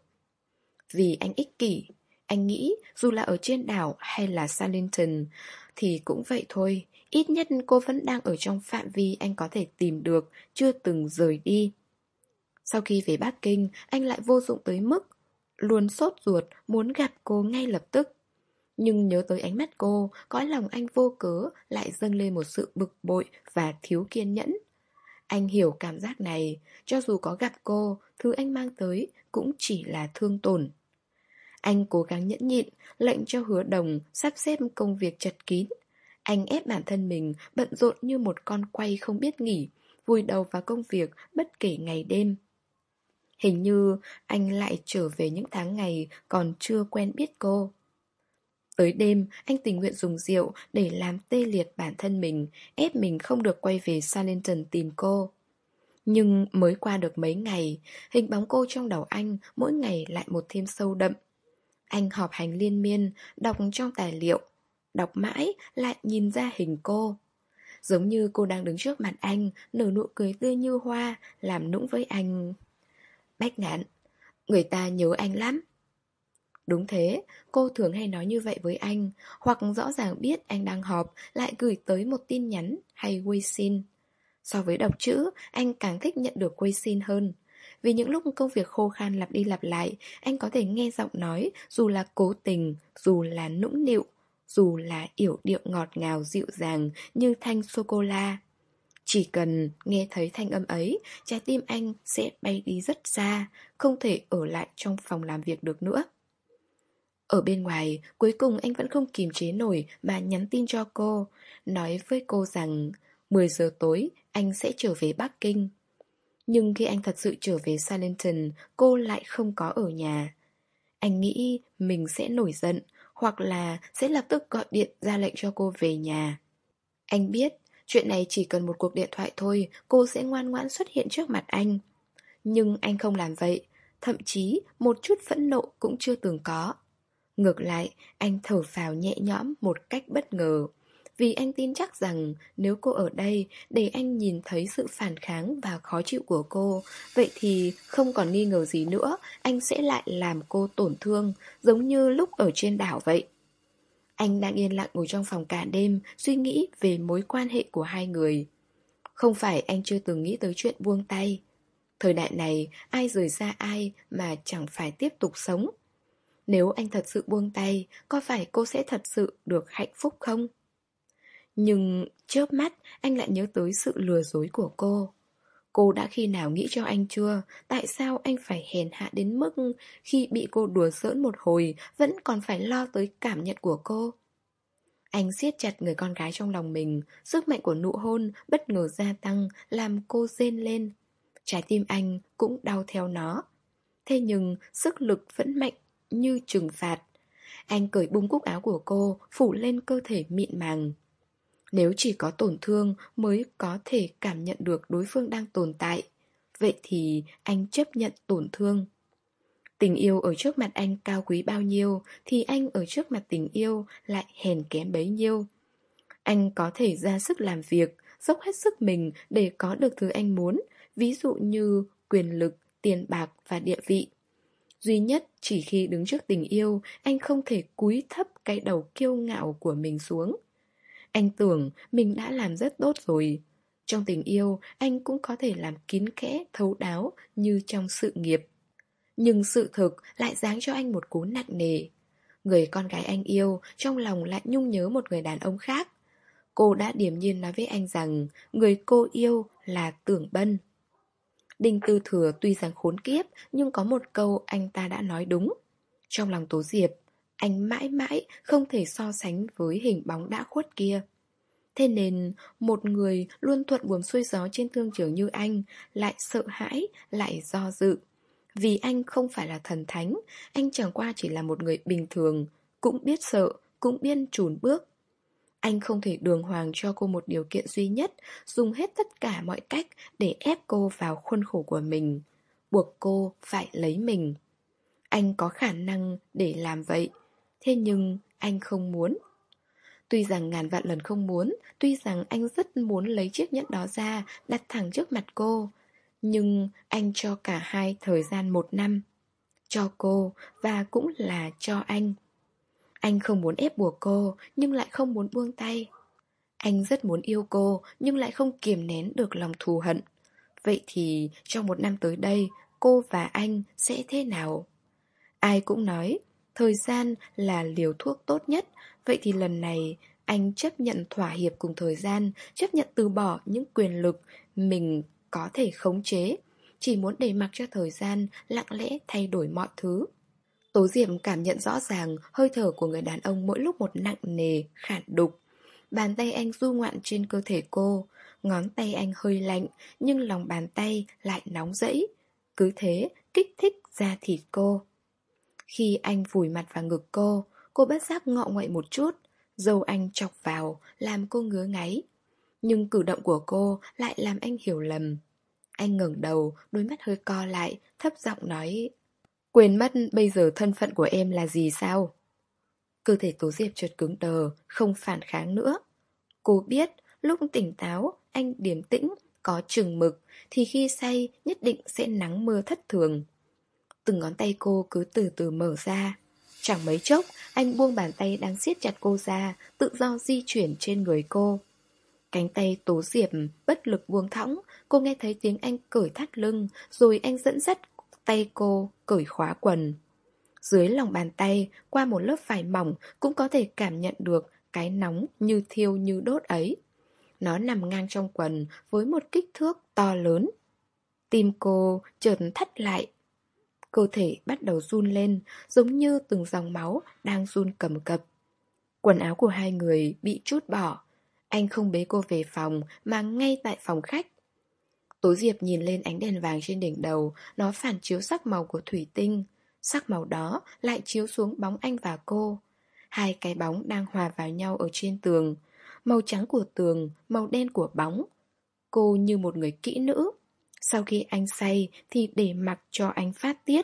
Speaker 1: Vì anh ích kỷ, anh nghĩ dù là ở trên đảo hay là Salinton thì cũng vậy thôi, ít nhất cô vẫn đang ở trong phạm vi anh có thể tìm được, chưa từng rời đi. Sau khi về Bắc Kinh, anh lại vô dụng tới mức luôn sốt ruột muốn gặp cô ngay lập tức. Nhưng nhớ tới ánh mắt cô, cõi lòng anh vô cớ lại dâng lên một sự bực bội và thiếu kiên nhẫn. Anh hiểu cảm giác này, cho dù có gặp cô, thứ anh mang tới cũng chỉ là thương tổn. Anh cố gắng nhẫn nhịn, lệnh cho Hứa Đồng sắp xếp công việc chật kín. Anh ép bản thân mình bận rộn như một con quay không biết nghỉ, vùi đầu vào công việc bất kể ngày đêm. Hình như anh lại trở về những tháng ngày còn chưa quen biết cô. Tới đêm, anh tình nguyện dùng rượu để làm tê liệt bản thân mình, ép mình không được quay về Salinton tìm cô. Nhưng mới qua được mấy ngày, hình bóng cô trong đầu anh mỗi ngày lại một thêm sâu đậm. Anh họp hành liên miên, đọc trong tài liệu, đọc mãi lại nhìn ra hình cô. Giống như cô đang đứng trước mặt anh, nở nụ cười tươi như hoa, làm nũng với anh. Bách Ngạn, người ta nhớ anh lắm. Đúng thế, cô thường hay nói như vậy với anh, hoặc rõ ràng biết anh đang họp lại gửi tới một tin nhắn hay WeChat. So với đọc chữ, anh càng thích nhận được WeChat hơn. Vì những lúc công việc khô khan lặp đi lặp lại, anh có thể nghe giọng nói, dù là cố tình, dù là nũng nịu, dù là yểu điệu ngọt ngào dịu dàng như thanh sô-cô-la. Chỉ cần nghe thấy thanh âm ấy, trái tim anh sẽ bay đi rất xa, không thể ở lại trong phòng làm việc được nữa. Ở bên ngoài, cuối cùng anh vẫn không kìm chế nổi mà nhắn tin cho cô, nói với cô rằng mười giờ tối anh sẽ trở về Bắc Kinh. Nhưng khi anh thật sự trở về Salinton, cô lại không có ở nhà. Anh nghĩ mình sẽ nổi giận, hoặc là sẽ lập tức gọi điện ra lệnh cho cô về nhà. Anh biết, chuyện này chỉ cần một cuộc điện thoại thôi, cô sẽ ngoan ngoãn xuất hiện trước mặt anh. Nhưng anh không làm vậy, thậm chí một chút phẫn nộ cũng chưa từng có. Ngược lại, anh thở phào nhẹ nhõm một cách bất ngờ. Vì anh tin chắc rằng nếu cô ở đây để anh nhìn thấy sự phản kháng và khó chịu của cô, vậy thì không còn nghi ngờ gì nữa, anh sẽ lại làm cô tổn thương, giống như lúc ở trên đảo vậy. Anh đang yên lặng ngồi trong phòng cả đêm, suy nghĩ về mối quan hệ của hai người. Không phải anh chưa từng nghĩ tới chuyện buông tay. Thời đại này, ai rời xa ai mà chẳng phải tiếp tục sống. Nếu anh thật sự buông tay, có phải cô sẽ thật sự được hạnh phúc không? Nhưng chớp mắt, anh lại nhớ tới sự lừa dối của cô. Cô đã khi nào nghĩ cho anh chưa? Tại sao anh phải hèn hạ đến mức khi bị cô đùa giỡn một hồi vẫn còn phải lo tới cảm nhận của cô? Anh siết chặt người con gái trong lòng mình, sức mạnh của nụ hôn bất ngờ gia tăng làm cô rên lên. Trái tim anh cũng đau theo nó. Thế nhưng sức lực vẫn mạnh như trừng phạt. Anh cởi bung cúc áo của cô, phủ lên cơ thể mịn màng. Nếu chỉ có tổn thương mới có thể cảm nhận được đối phương đang tồn tại, vậy thì anh chấp nhận tổn thương. Tình yêu ở trước mặt anh cao quý bao nhiêu thì anh ở trước mặt tình yêu lại hèn kém bấy nhiêu. Anh có thể ra sức làm việc, dốc hết sức mình để có được thứ anh muốn, ví dụ như quyền lực, tiền bạc và địa vị. Duy nhất chỉ khi đứng trước tình yêu, anh không thể cúi thấp cái đầu kiêu ngạo của mình xuống. Anh tưởng mình đã làm rất tốt rồi. Trong tình yêu, anh cũng có thể làm kín kẽ, thấu đáo như trong sự nghiệp. Nhưng sự thực lại giáng cho anh một cú nặng nề. Người con gái anh yêu trong lòng lại nhung nhớ một người đàn ông khác. Cô đã điềm nhiên nói với anh rằng người cô yêu là Tưởng Bân. Đinh Tư Thừa tuy rằng khốn kiếp, nhưng có một câu anh ta đã nói đúng. Trong lòng Tố Diệp, anh mãi mãi không thể so sánh với hình bóng đã khuất kia. Thế nên, một người luôn thuận buồm xuôi gió trên thương trường như anh lại sợ hãi, lại do dự. Vì anh không phải là thần thánh, anh chẳng qua chỉ là một người bình thường, cũng biết sợ, cũng biết chùn bước. Anh không thể đường hoàng cho cô một điều kiện duy nhất, dùng hết tất cả mọi cách để ép cô vào khuôn khổ của mình, buộc cô phải lấy mình. Anh có khả năng để làm vậy, thế nhưng anh không muốn. Tuy rằng ngàn vạn lần không muốn, tuy rằng anh rất muốn lấy chiếc nhẫn đó ra, đặt thẳng trước mặt cô, nhưng anh cho cả hai thời gian một năm. Cho cô, và cũng là cho anh. Anh không muốn ép buộc cô, nhưng lại không muốn buông tay. Anh rất muốn yêu cô, nhưng lại không kiềm nén được lòng thù hận. Vậy thì trong một năm tới đây, cô và anh sẽ thế nào? Ai cũng nói, thời gian là liều thuốc tốt nhất. Vậy thì lần này, anh chấp nhận thỏa hiệp cùng thời gian, chấp nhận từ bỏ những quyền lực mình có thể khống chế. Chỉ muốn để mặc cho thời gian lặng lẽ thay đổi mọi thứ. Tố Diệp cảm nhận rõ ràng hơi thở của người đàn ông mỗi lúc một nặng nề, khản đục. Bàn tay anh du ngoạn trên cơ thể cô, ngón tay anh hơi lạnh, nhưng lòng bàn tay lại nóng rẫy. Cứ thế, kích thích da thịt cô. Khi anh vùi mặt vào ngực cô, cô bất giác ngọ nguậy một chút, râu anh chọc vào, làm cô ngứa ngáy. Nhưng cử động của cô lại làm anh hiểu lầm. Anh ngẩng đầu, đôi mắt hơi co lại, thấp giọng nói: "Quên mất bây giờ thân phận của em là gì sao?" Cơ thể Tố Diệp chợt cứng đờ, không phản kháng nữa. Cô biết, lúc tỉnh táo, anh điềm tĩnh, có chừng mực, thì khi say nhất định sẽ nắng mưa thất thường. Từng ngón tay cô cứ từ từ mở ra. Chẳng mấy chốc, anh buông bàn tay đang siết chặt cô ra, tự do di chuyển trên người cô. Cánh tay Tố Diệp bất lực buông thõng, cô nghe thấy tiếng anh cởi thắt lưng, rồi anh dẫn dắt tay cô cởi khóa quần. Dưới lòng bàn tay, qua một lớp vải mỏng cũng có thể cảm nhận được cái nóng như thiêu như đốt ấy. Nó nằm ngang trong quần với một kích thước to lớn. Tim cô chợt thắt lại. Cơ thể bắt đầu run lên, giống như từng dòng máu đang run cầm cập. Quần áo của hai người bị trút bỏ. Anh không bế cô về phòng mà ngay tại phòng khách. Tố Diệp nhìn lên ánh đèn vàng trên đỉnh đầu, nó phản chiếu sắc màu của thủy tinh. Sắc màu đó lại chiếu xuống bóng anh và cô. Hai cái bóng đang hòa vào nhau ở trên tường. Màu trắng của tường, màu đen của bóng. Cô như một người kỹ nữ. Sau khi anh say thì để mặc cho anh phát tiết.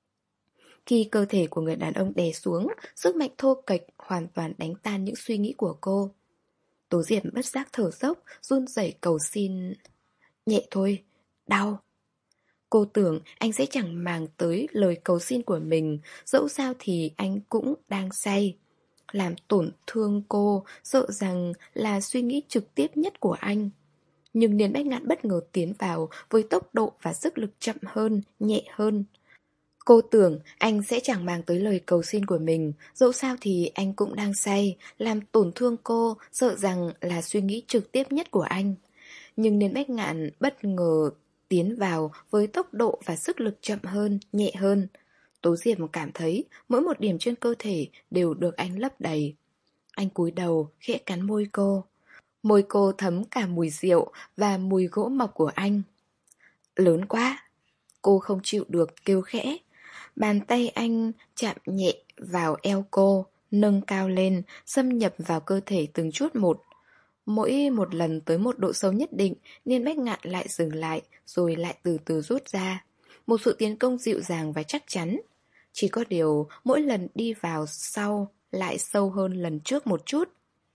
Speaker 1: Khi cơ thể của người đàn ông đè xuống, sức mạnh thô kệch hoàn toàn đánh tan những suy nghĩ của cô. Tố Diệp bất giác thở dốc, run rẩy cầu xin: "Nhẹ thôi, đau." Cô tưởng anh sẽ chẳng màng tới lời cầu xin của mình, dẫu sao thì anh cũng đang say. Làm tổn thương cô, sợ rằng là suy nghĩ trực tiếp nhất của anh. Nhưng Liên Bách Ngạn bất ngờ tiến vào với tốc độ và sức lực chậm hơn, nhẹ hơn. Cô tưởng anh sẽ chẳng màng tới lời cầu xin của mình, dẫu sao thì anh cũng đang say, làm tổn thương cô, sợ rằng là suy nghĩ trực tiếp nhất của anh. Nhưng Liên Bách Ngạn bất ngờ tiến vào với tốc độ và sức lực chậm hơn, nhẹ hơn. Tố Diệp cảm thấy mỗi một điểm trên cơ thể đều được anh lấp đầy. Anh cúi đầu, khẽ cắn môi cô. Môi cô thấm cả mùi rượu và mùi gỗ mộc của anh. Lớn quá! Cô không chịu được kêu khẽ. Bàn tay anh chạm nhẹ vào eo cô, nâng cao lên, xâm nhập vào cơ thể từng chút một. Mỗi một lần tới một độ sâu nhất định, Niên Bách Ngạn lại dừng lại, rồi lại từ từ rút ra. Một sự tiến công dịu dàng và chắc chắn. Chỉ có điều, mỗi lần đi vào sau lại sâu hơn lần trước một chút.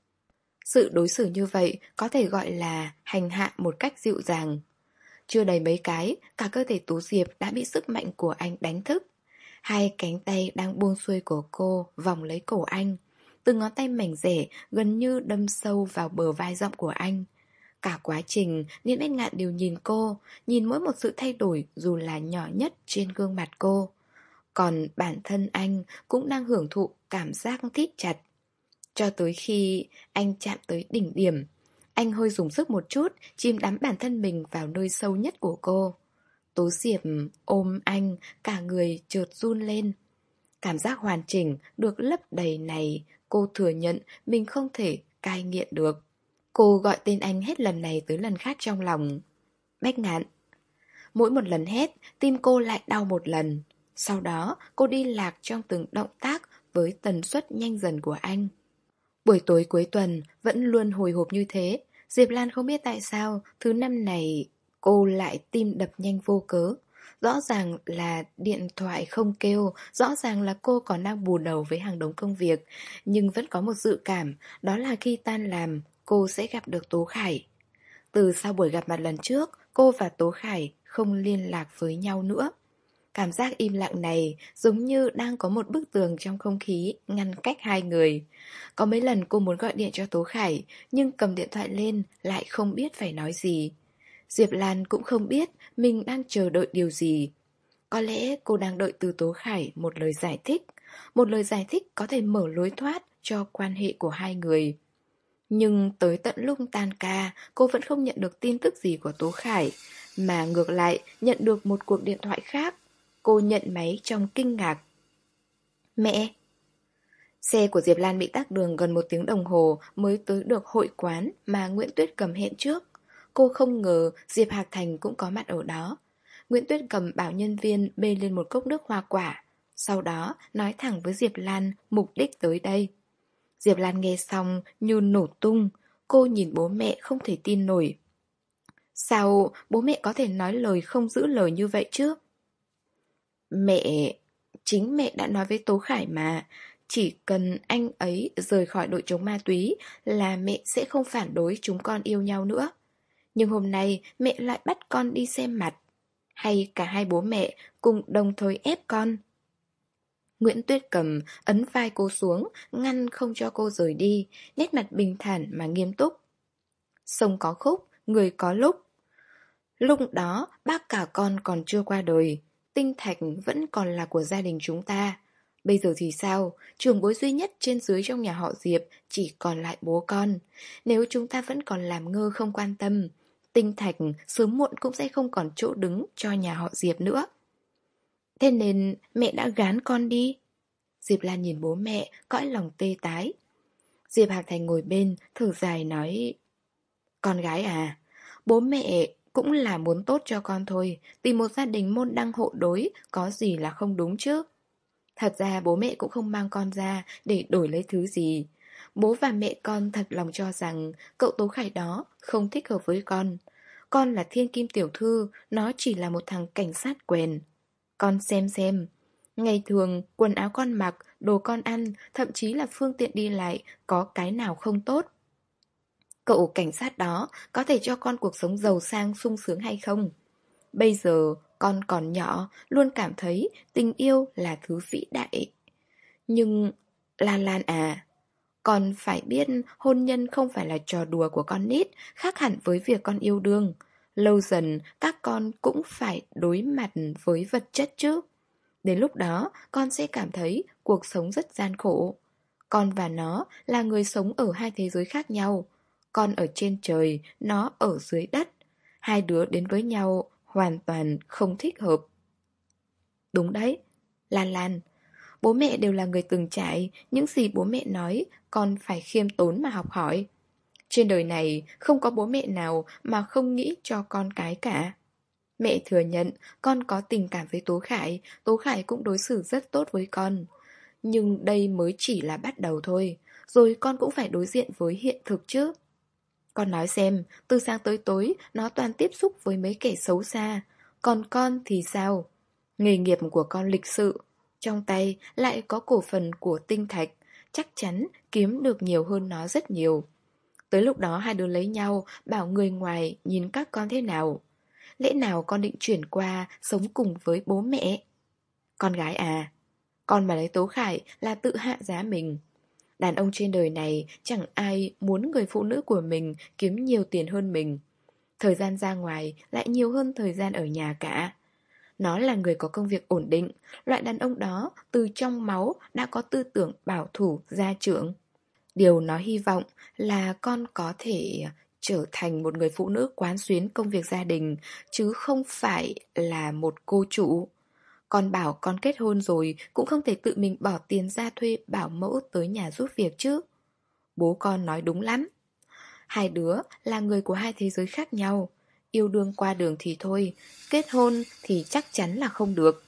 Speaker 1: Sự đối xử như vậy có thể gọi là hành hạ một cách dịu dàng. Chưa đầy mấy cái, cả cơ thể Tú Diệp đã bị sức mạnh của anh đánh thức. Hai cánh tay đang buông xuôi của cô vòng lấy cổ anh. Từng ngón tay mảnh rẻ gần như đâm sâu vào bờ vai rộng của anh. Cả quá trình, Niên Bách Ngạn đều nhìn cô, nhìn mỗi một sự thay đổi dù là nhỏ nhất trên gương mặt cô. Còn bản thân anh cũng đang hưởng thụ cảm giác thít chặt. Cho tới khi anh chạm tới đỉnh điểm, anh hơi dùng sức một chút, chìm đắm bản thân mình vào nơi sâu nhất của cô. Tố Diệp ôm anh, cả người chợt run lên. Cảm giác hoàn chỉnh được lấp đầy này, cô thừa nhận mình không thể cai nghiện được. Cô gọi tên anh hết lần này tới lần khác trong lòng. Bách Ngạn. Mỗi một lần hét, tim cô lại đau một lần. Sau đó, cô đi lạc trong từng động tác với tần suất nhanh dần của anh. Buổi tối cuối tuần vẫn luôn hồi hộp như thế. Diệp Lan không biết tại sao thứ năm này cô lại tim đập nhanh vô cớ. Rõ ràng là điện thoại không kêu, rõ ràng là cô còn đang bù đầu với hàng đống công việc, nhưng vẫn có một dự cảm, đó là khi tan làm, cô sẽ gặp được Tố Khải. Từ sau buổi gặp mặt lần trước, cô và Tố Khải không liên lạc với nhau nữa. Cảm giác im lặng này giống như đang có một bức tường trong không khí ngăn cách hai người. Có mấy lần cô muốn gọi điện cho Tố Khải, nhưng cầm điện thoại lên lại không biết phải nói gì. Diệp Lan cũng không biết mình đang chờ đợi điều gì. Có lẽ cô đang đợi từ Tố Khải một lời giải thích, một lời giải thích có thể mở lối thoát cho quan hệ của hai người. Nhưng tới tận lúc tan ca, cô vẫn không nhận được tin tức gì của Tố Khải, mà ngược lại nhận được một cuộc điện thoại khác. Cô nhận máy trong kinh ngạc. Mẹ! Xe của Diệp Lan bị tắc đường gần một tiếng đồng hồ mới tới được hội quán mà Nguyễn Tuyết Cầm hẹn trước. Cô không ngờ Diệp Hạc Thành cũng có mặt ở đó. Nguyễn Tuyết Cầm bảo nhân viên bê lên một cốc nước hoa quả, sau đó nói thẳng với Diệp Lan mục đích tới đây. Diệp Lan nghe xong như nổ tung, cô nhìn bố mẹ không thể tin nổi. Sao bố mẹ có thể nói lời không giữ lời như vậy chứ? Mẹ... Chính mẹ đã nói với Tố Khải mà, chỉ cần anh ấy rời khỏi đội chống ma túy là mẹ sẽ không phản đối chúng con yêu nhau nữa. Nhưng hôm nay mẹ lại bắt con đi xem mặt. Hay cả hai bố mẹ cùng đồng thời ép con? Nguyễn Tuyết Cầm ấn vai cô xuống, ngăn không cho cô rời đi, nét mặt bình thản mà nghiêm túc. Sông có khúc, người có lúc. Lúc đó bác cả con còn chưa qua đời, tinh thạch vẫn còn là của gia đình chúng ta. Bây giờ thì sao? Trưởng bối duy nhất trên dưới trong nhà họ Diệp chỉ còn lại bố con. Nếu chúng ta vẫn còn làm ngơ không quan tâm, tinh thạch sớm muộn cũng sẽ không còn chỗ đứng cho nhà họ Diệp nữa. Thế nên mẹ đã gán con đi. Diệp Lan nhìn bố mẹ, cõi lòng tê tái. Diệp Hạc Thành ngồi bên, thở dài nói: Con gái à, bố mẹ cũng là muốn tốt cho con thôi. Tìm một gia đình môn đăng hộ đối có gì là không đúng chứ. Thật ra bố mẹ cũng không mang con ra để đổi lấy thứ gì. Bố và mẹ con thật lòng cho rằng cậu Tố Khải đó không thích hợp với con. Con là thiên kim tiểu thư, nó chỉ là một thằng cảnh sát quèn. Con xem xem, ngày thường quần áo con mặc, đồ con ăn, thậm chí là phương tiện đi lại, có cái nào không tốt. Cậu cảnh sát đó có thể cho con cuộc sống giàu sang sung sướng hay không? Bây giờ con còn nhỏ, luôn cảm thấy tình yêu là thứ vĩ đại. Nhưng, Lan Lan à, con phải biết hôn nhân không phải là trò đùa của con nít, khác hẳn với việc con yêu đương. Lâu dần các con cũng phải đối mặt với vật chất chứ. Đến lúc đó con sẽ cảm thấy cuộc sống rất gian khổ. Con và nó là người sống ở hai thế giới khác nhau. Con ở trên trời, nó ở dưới đất. Hai đứa đến với nhau hoàn toàn không thích hợp. Đúng đấy, Lan Lan. Bố mẹ đều là người từng trải, những gì bố mẹ nói con phải khiêm tốn mà học hỏi. Trên đời này không có bố mẹ nào mà không nghĩ cho con cái cả. Mẹ thừa nhận con có tình cảm với Tố Khải, Tố Khải cũng đối xử rất tốt với con. Nhưng đây mới chỉ là bắt đầu thôi, rồi con cũng phải đối diện với hiện thực chứ. Con nói xem, từ sáng tới tối nó toàn tiếp xúc với mấy kẻ xấu xa. Còn con thì sao? Nghề nghiệp của con lịch sự, trong tay lại có cổ phần của Tinh Thạch, chắc chắn kiếm được nhiều hơn nó rất nhiều. Tới lúc đó hai đứa lấy nhau, bảo người ngoài nhìn các con thế nào? Lẽ nào con định chuyển qua sống cùng với bố mẹ? Con gái à, con mà lấy Tố Khải là tự hạ giá mình. Đàn ông trên đời này chẳng ai muốn người phụ nữ của mình kiếm nhiều tiền hơn mình. Thời gian ra ngoài lại nhiều hơn thời gian ở nhà cả. Nó là người có công việc ổn định, loại đàn ông đó từ trong máu đã có tư tưởng bảo thủ gia trưởng. Điều nó hy vọng là con có thể trở thành một người phụ nữ quán xuyến công việc gia đình, chứ không phải là một cô chủ. Con bảo con kết hôn rồi cũng không thể tự mình bỏ tiền ra thuê bảo mẫu tới nhà giúp việc chứ. Bố con nói đúng lắm. Hai đứa là người của hai thế giới khác nhau. Yêu đương qua đường thì thôi, kết hôn thì chắc chắn là không được.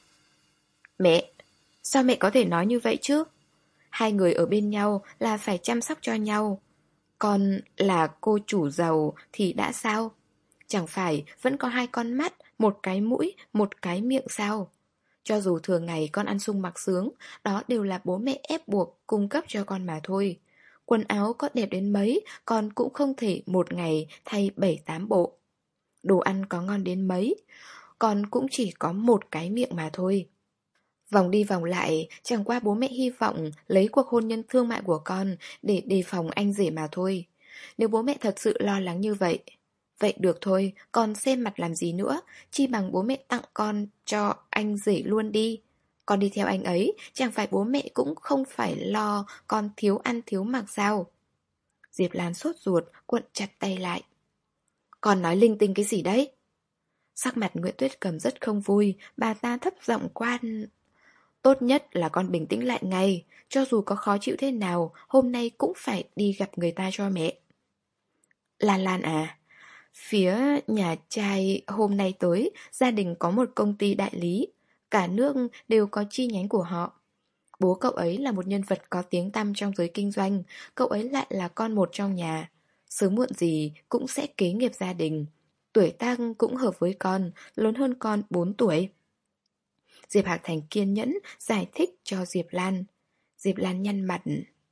Speaker 1: Mẹ, sao mẹ có thể nói như vậy chứ? Hai người ở bên nhau là phải chăm sóc cho nhau. Con là cô chủ giàu thì đã sao? Chẳng phải vẫn có hai con mắt, một cái mũi, một cái miệng sao? Cho dù thường ngày con ăn sung mặc sướng, đó đều là bố mẹ ép buộc cung cấp cho con mà thôi. Quần áo có đẹp đến mấy, con cũng không thể một ngày thay bảy tám bộ. Đồ ăn có ngon đến mấy, con cũng chỉ có một cái miệng mà thôi. Vòng đi vòng lại, chẳng qua bố mẹ hy vọng lấy cuộc hôn nhân thương mại của con để đề phòng anh rể mà thôi. Nếu bố mẹ thật sự lo lắng như vậy, vậy được thôi, con xem mặt làm gì nữa, chi bằng bố mẹ tặng con cho anh rể luôn đi. Con đi theo anh ấy, chẳng phải bố mẹ cũng không phải lo con thiếu ăn thiếu mặc sao? Diệp Lan sốt ruột, cuộn chặt tay lại. Con nói linh tinh cái gì đấy? Sắc mặt Nguyễn Tuyết Cầm rất không vui, bà ta thấp giọng quan. Tốt nhất là con bình tĩnh lại ngay, cho dù có khó chịu thế nào, hôm nay cũng phải đi gặp người ta cho mẹ. Lan Lan à, phía nhà trai hôm nay tới, gia đình có một công ty đại lý, cả nước đều có chi nhánh của họ. Bố cậu ấy là một nhân vật có tiếng tăm trong giới kinh doanh, cậu ấy lại là con một trong nhà. Sớm muộn gì cũng sẽ kế nghiệp gia đình. Tuổi tác cũng hợp với con, lớn hơn con bốn tuổi. Diệp Hạc Thành kiên nhẫn giải thích cho Diệp Lan. Diệp Lan nhăn mặt.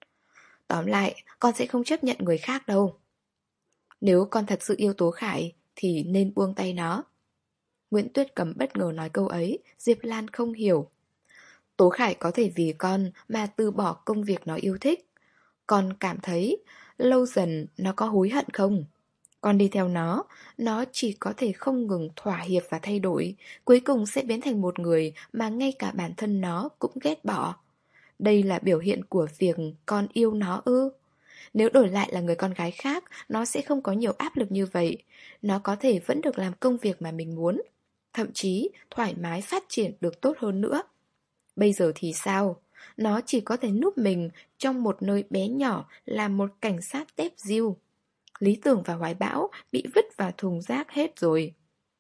Speaker 1: Tóm lại, con sẽ không chấp nhận người khác đâu. Nếu con thật sự yêu Tố Khải thì nên buông tay nó. Nguyễn Tuyết Cầm bất ngờ nói câu ấy, Diệp Lan không hiểu. Tố Khải có thể vì con mà từ bỏ công việc nó yêu thích. Con cảm thấy lâu dần nó có hối hận không? Con đi theo nó, nó chỉ có thể không ngừng thỏa hiệp và thay đổi, cuối cùng sẽ biến thành một người mà ngay cả bản thân nó cũng ghét bỏ. Đây là biểu hiện của việc con yêu nó ư? Nếu đổi lại là người con gái khác, nó sẽ không có nhiều áp lực như vậy. Nó có thể vẫn được làm công việc mà mình muốn, thậm chí thoải mái phát triển được tốt hơn nữa. Bây giờ thì sao? Nó chỉ có thể núp mình trong một nơi bé nhỏ làm một cảnh sát tép diêu. Lý tưởng và hoài bão bị vứt vào thùng rác hết rồi.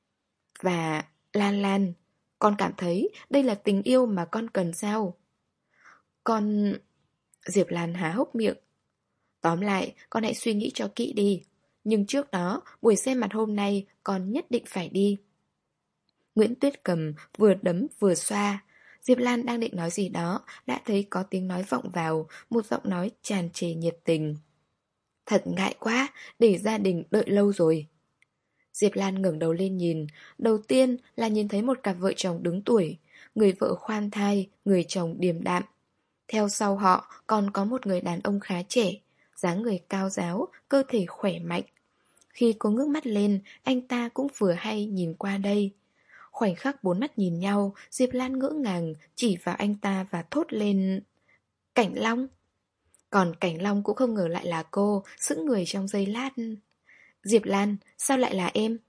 Speaker 1: Và Lan Lan, con cảm thấy đây là tình yêu mà con cần sao? Con... Diệp Lan há hốc miệng. Tóm lại, con hãy suy nghĩ cho kỹ đi. Nhưng trước đó, buổi xem mặt hôm nay con nhất định phải đi. Nguyễn Tuyết Cầm vừa đấm vừa xoa. Diệp Lan đang định nói gì đó, đã thấy có tiếng nói vọng vào, một giọng nói tràn trề nhiệt tình. Thật ngại quá, để gia đình đợi lâu rồi. Diệp Lan ngẩng đầu lên nhìn, đầu tiên là nhìn thấy một cặp vợ chồng đứng tuổi, người vợ khoan thai, người chồng điềm đạm. Theo sau họ còn có một người đàn ông khá trẻ, dáng người cao ráo, cơ thể khỏe mạnh. Khi cô ngước mắt lên, anh ta cũng vừa hay nhìn qua đây. Khoảnh khắc bốn mắt nhìn nhau, Diệp Lan ngỡ ngàng chỉ vào anh ta và thốt lên: Cảnh Long! Còn Cảnh Long cũng không ngờ lại là cô, sững người trong giây lát. Diệp Lan, sao lại là em?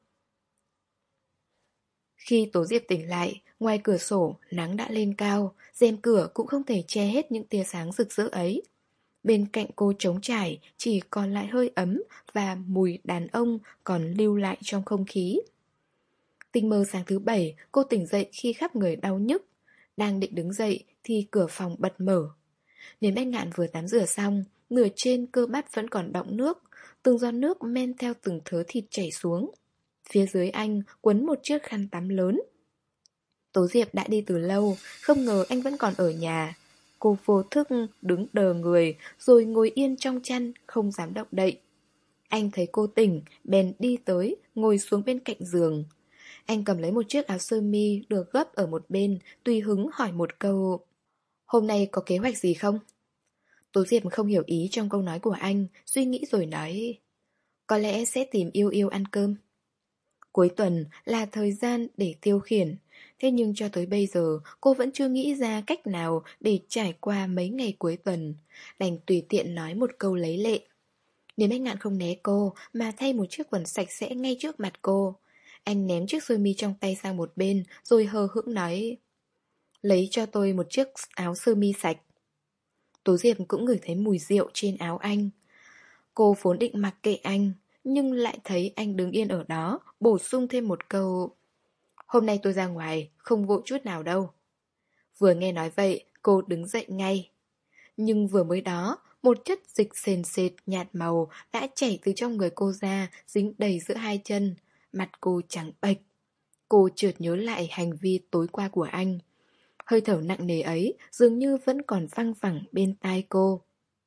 Speaker 1: Khi Tố Diệp tỉnh lại, ngoài cửa sổ nắng đã lên cao, rèm cửa cũng không thể che hết những tia sáng rực rỡ ấy. Bên cạnh cô trống trải chỉ còn lại hơi ấm và mùi đàn ông còn lưu lại trong không khí. Tinh mơ sáng thứ bảy, cô tỉnh dậy khi khắp người đau nhức. Đang định đứng dậy thì cửa phòng bật mở. Nên Bách Ngạn vừa tắm rửa xong, nửa trên cơ bắp vẫn còn đọng nước, từng giọt nước men theo từng thớ thịt chảy xuống. Phía dưới anh quấn một chiếc khăn tắm lớn. Tố Diệp đã đi từ lâu, không ngờ anh vẫn còn ở nhà. Cô vô thức đứng đờ người rồi ngồi yên trong chăn, không dám động đậy. Anh thấy cô tỉnh, bèn đi tới, ngồi xuống bên cạnh giường. Anh cầm lấy một chiếc áo sơ mi được gấp ở một bên, tùy hứng hỏi một câu: "Hôm nay có kế hoạch gì không?" Tố Diệp không hiểu ý trong câu nói của anh, suy nghĩ rồi nói: "Có lẽ sẽ tìm Yêu Yêu ăn cơm." Cuối tuần là thời gian để tiêu khiển, thế nhưng cho tới bây giờ cô vẫn chưa nghĩ ra cách nào để trải qua mấy ngày cuối tuần, đành tùy tiện nói một câu lấy lệ. Nếu Bách Ngạn không né cô mà thay một chiếc quần sạch sẽ ngay trước mặt cô. Anh ném chiếc sơ mi trong tay sang một bên rồi hờ hững nói: "Lấy cho tôi một chiếc áo sơ mi sạch." Tố Diệp cũng ngửi thấy mùi rượu trên áo anh. Cô vốn định mặc kệ anh, nhưng lại thấy anh đứng yên ở đó, bổ sung thêm một câu: "Hôm nay tôi ra ngoài, không vội chút nào đâu." Vừa nghe nói vậy, cô đứng dậy ngay. Nhưng vừa mới đó, một chất dịch sền sệt nhạt màu đã chảy từ trong người cô ra, dính đầy giữa hai chân. Mặt cô trắng bệch. Cô chợt nhớ lại hành vi tối qua của anh. Hơi thở nặng nề ấy dường như vẫn còn văng vẳng bên tai cô.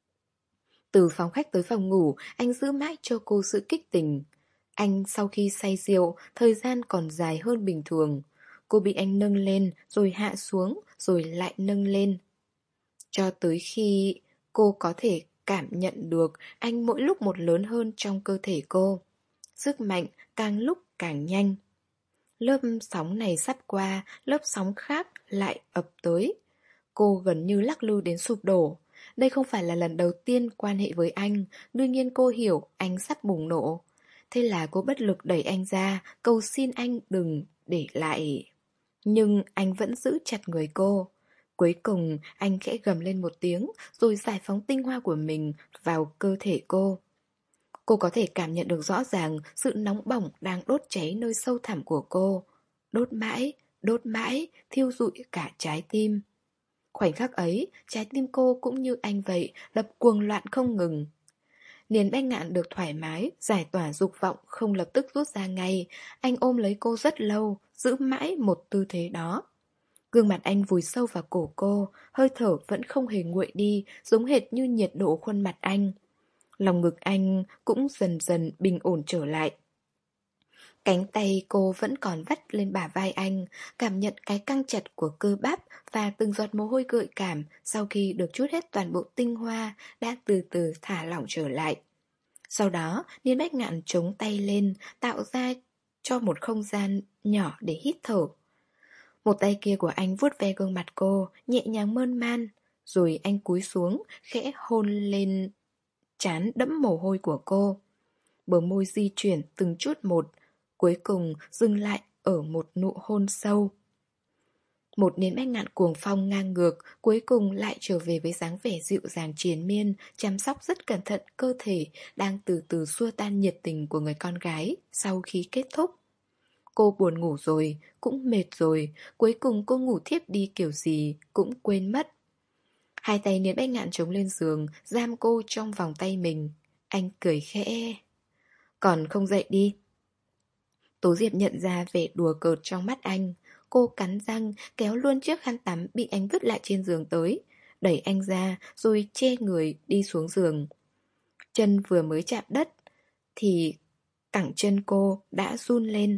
Speaker 1: Từ phòng khách tới phòng ngủ, anh giữ mãi cho cô sự kích tình. Anh sau khi say rượu, thời gian còn dài hơn bình thường. Cô bị anh nâng lên, rồi hạ xuống, rồi lại nâng lên. Cho tới khi cô có thể cảm nhận được anh mỗi lúc một lớn hơn trong cơ thể cô. Sức mạnh càng lúc càng nhanh. Lớp sóng này sắp qua, lớp sóng khác lại ập tới. Cô gần như lắc lư đến sụp đổ. Đây không phải là lần đầu tiên quan hệ với anh, đương nhiên cô hiểu anh sắp bùng nổ. Thế là cô bất lực đẩy anh ra, cầu xin anh đừng để lại. Nhưng anh vẫn giữ chặt người cô. Cuối cùng anh khẽ gầm lên một tiếng rồi giải phóng tinh hoa của mình vào cơ thể cô. Cô có thể cảm nhận được rõ ràng sự nóng bỏng đang đốt cháy nơi sâu thẳm của cô. Đốt mãi, đốt mãi, thiêu rụi cả trái tim. Khoảnh khắc ấy, trái tim cô cũng như anh vậy, đập cuồng loạn không ngừng. Niền Bách Ngạn được thoải mái, giải tỏa dục vọng không lập tức rút ra ngay. Anh ôm lấy cô rất lâu, giữ mãi một tư thế đó. Gương mặt anh vùi sâu vào cổ cô, hơi thở vẫn không hề nguội đi, giống hệt như nhiệt độ khuôn mặt anh. Lòng ngực anh cũng dần dần bình ổn trở lại. Cánh tay cô vẫn còn vắt lên bả vai anh, cảm nhận cái căng chặt của cơ bắp và từng giọt mồ hôi gợi cảm sau khi được trút hết toàn bộ tinh hoa đã từ từ thả lỏng trở lại. Sau đó, Niên Bách Ngạn chống tay lên, tạo ra cho một không gian nhỏ để hít thở. Một tay kia của anh vuốt ve gương mặt cô, nhẹ nhàng mơn man, rồi anh cúi xuống, khẽ hôn lên trán đẫm mồ hôi của cô. Bờ môi di chuyển từng chút một, cuối cùng dừng lại ở một nụ hôn sâu. Một Niên Bách Ngạn cuồng phong ngang ngược, cuối cùng lại trở về với dáng vẻ dịu dàng triền miên, chăm sóc rất cẩn thận cơ thể đang từ từ xua tan nhiệt tình của người con gái sau khi kết thúc. Cô buồn ngủ rồi, cũng mệt rồi, cuối cùng cô ngủ thiếp đi kiểu gì cũng quên mất. Hai tay Niên Bách Ngạn chống lên giường, giam cô trong vòng tay mình. Anh cười khẽ: "Còn không dậy đi." Tố Diệp nhận ra vẻ đùa cợt trong mắt anh. Cô cắn răng, kéo luôn chiếc khăn tắm bị anh vứt lại trên giường tới, đẩy anh ra, rồi che người đi xuống giường. Chân vừa mới chạm đất, thì cẳng chân cô đã run lên.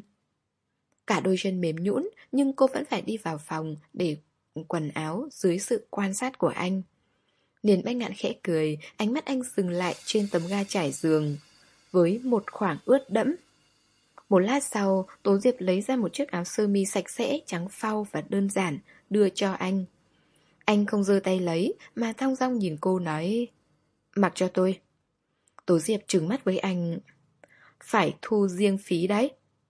Speaker 1: Cả đôi chân mềm nhũn, nhưng cô vẫn phải đi vào phòng để quần áo dưới sự quan sát của anh. Niền Bách Ngạn khẽ cười, ánh mắt anh dừng lại trên tấm ga trải giường, với một khoảng ướt đẫm. Một lát sau, Tố Diệp lấy ra một chiếc áo sơ mi sạch sẽ, trắng phau và đơn giản, đưa cho anh. Anh không giơ tay lấy, mà thong dong nhìn cô nói: "Mặc cho tôi." Tố Diệp trừng mắt với anh: "Phải thu riêng phí đấy."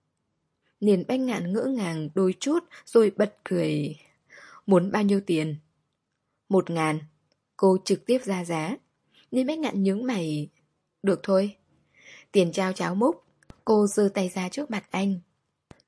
Speaker 1: Niền Bách Ngạn ngỡ ngàng đôi chút, rồi bật cười: "Muốn bao nhiêu tiền?" "Một ngàn." Cô trực tiếp ra giá. Niền Bách Ngạn nhướng mày: "Được thôi." Tiền trao cháo múc. Cô giơ tay ra trước mặt anh.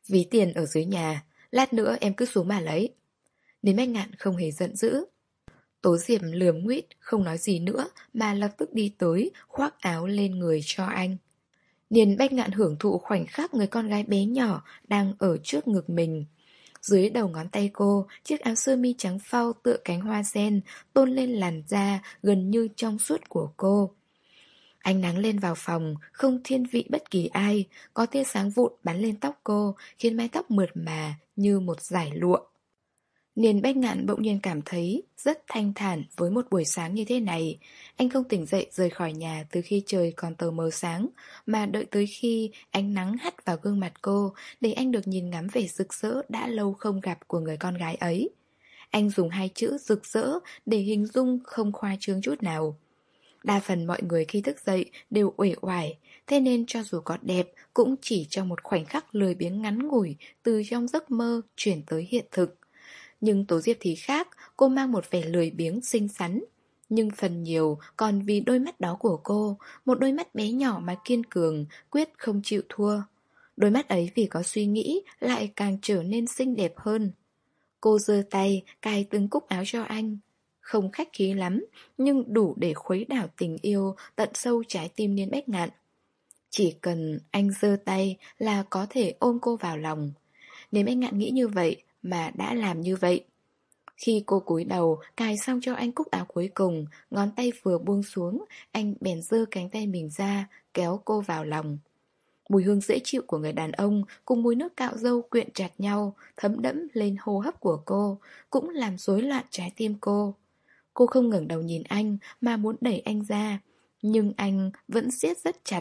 Speaker 1: Ví tiền ở dưới nhà, lát nữa em cứ xuống mà lấy. Nên Bách Ngạn không hề giận dữ. Tố Diệp lườm nguýt, không nói gì nữa mà lập tức đi tới, khoác áo lên người cho anh. Niên Bách Ngạn hưởng thụ khoảnh khắc người con gái bé nhỏ đang ở trước ngực mình. Dưới đầu ngón tay cô, chiếc áo sơ mi trắng phau tựa cánh hoa sen tôn lên làn da gần như trong suốt của cô. Ánh nắng lên vào phòng, không thiên vị bất kỳ ai, có tia sáng vụn bắn lên tóc cô, khiến mái tóc mượt mà như một dải lụa. Niên Bách Ngạn bỗng nhiên cảm thấy rất thanh thản với một buổi sáng như thế này. Anh không tỉnh dậy rời khỏi nhà từ khi trời còn tờ mờ sáng, mà đợi tới khi ánh nắng hắt vào gương mặt cô để anh được nhìn ngắm vẻ rực rỡ đã lâu không gặp của người con gái ấy. Anh dùng hai chữ rực rỡ để hình dung không khoa trương chút nào. Đa phần mọi người khi thức dậy đều uể oải, thế nên cho dù có đẹp cũng chỉ trong một khoảnh khắc lười biếng ngắn ngủi từ trong giấc mơ chuyển tới hiện thực. Nhưng Tố Diệp thì khác, cô mang một vẻ lười biếng xinh xắn. Nhưng phần nhiều còn vì đôi mắt đó của cô, một đôi mắt bé nhỏ mà kiên cường, quyết không chịu thua. Đôi mắt ấy vì có suy nghĩ lại càng trở nên xinh đẹp hơn. Cô giơ tay cài từng cúc áo cho anh. Không khách khí lắm, nhưng đủ để khuấy đảo tình yêu tận sâu trái tim Niên Bách Ngạn. Chỉ cần anh giơ tay là có thể ôm cô vào lòng. Niên Bách Ngạn nghĩ như vậy mà đã làm như vậy. Khi cô cúi đầu cài xong cho anh cúc áo cuối cùng, ngón tay vừa buông xuống, anh bèn giơ cánh tay mình ra, kéo cô vào lòng. Mùi hương dễ chịu của người đàn ông cùng mùi nước cạo râu quyện chặt nhau, thấm đẫm lên hô hấp của cô, cũng làm rối loạn trái tim cô. Cô không ngẩng đầu nhìn anh mà muốn đẩy anh ra, nhưng anh vẫn siết rất chặt.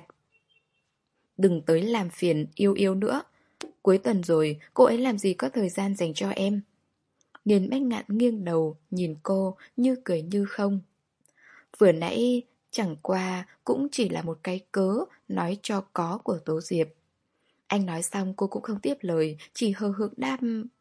Speaker 1: Đừng tới làm phiền yêu yêu nữa. Cuối tuần rồi, cô ấy làm gì có thời gian dành cho em. Niên Bách Ngạn nghiêng đầu, nhìn cô như cười như không. Vừa nãy chẳng qua cũng chỉ là một cái cớ nói cho có của Tố Diệp. Anh nói xong cô cũng không tiếp lời, chỉ hờ hững đáp: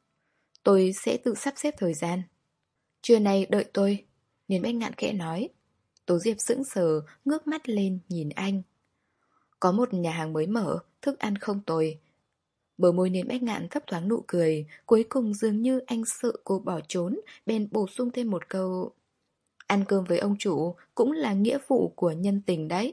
Speaker 1: tôi sẽ tự sắp xếp thời gian. Trưa nay đợi tôi. Niên Bách Ngạn khẽ nói. Tố Diệp sững sờ, ngước mắt lên nhìn anh. Có một nhà hàng mới mở, thức ăn không tồi. Bờ môi Niên Bách Ngạn thấp thoáng nụ cười, cuối cùng dường như anh sợ cô bỏ trốn, bèn bổ sung thêm một câu: ăn cơm với ông chủ cũng là nghĩa vụ của nhân tình đấy.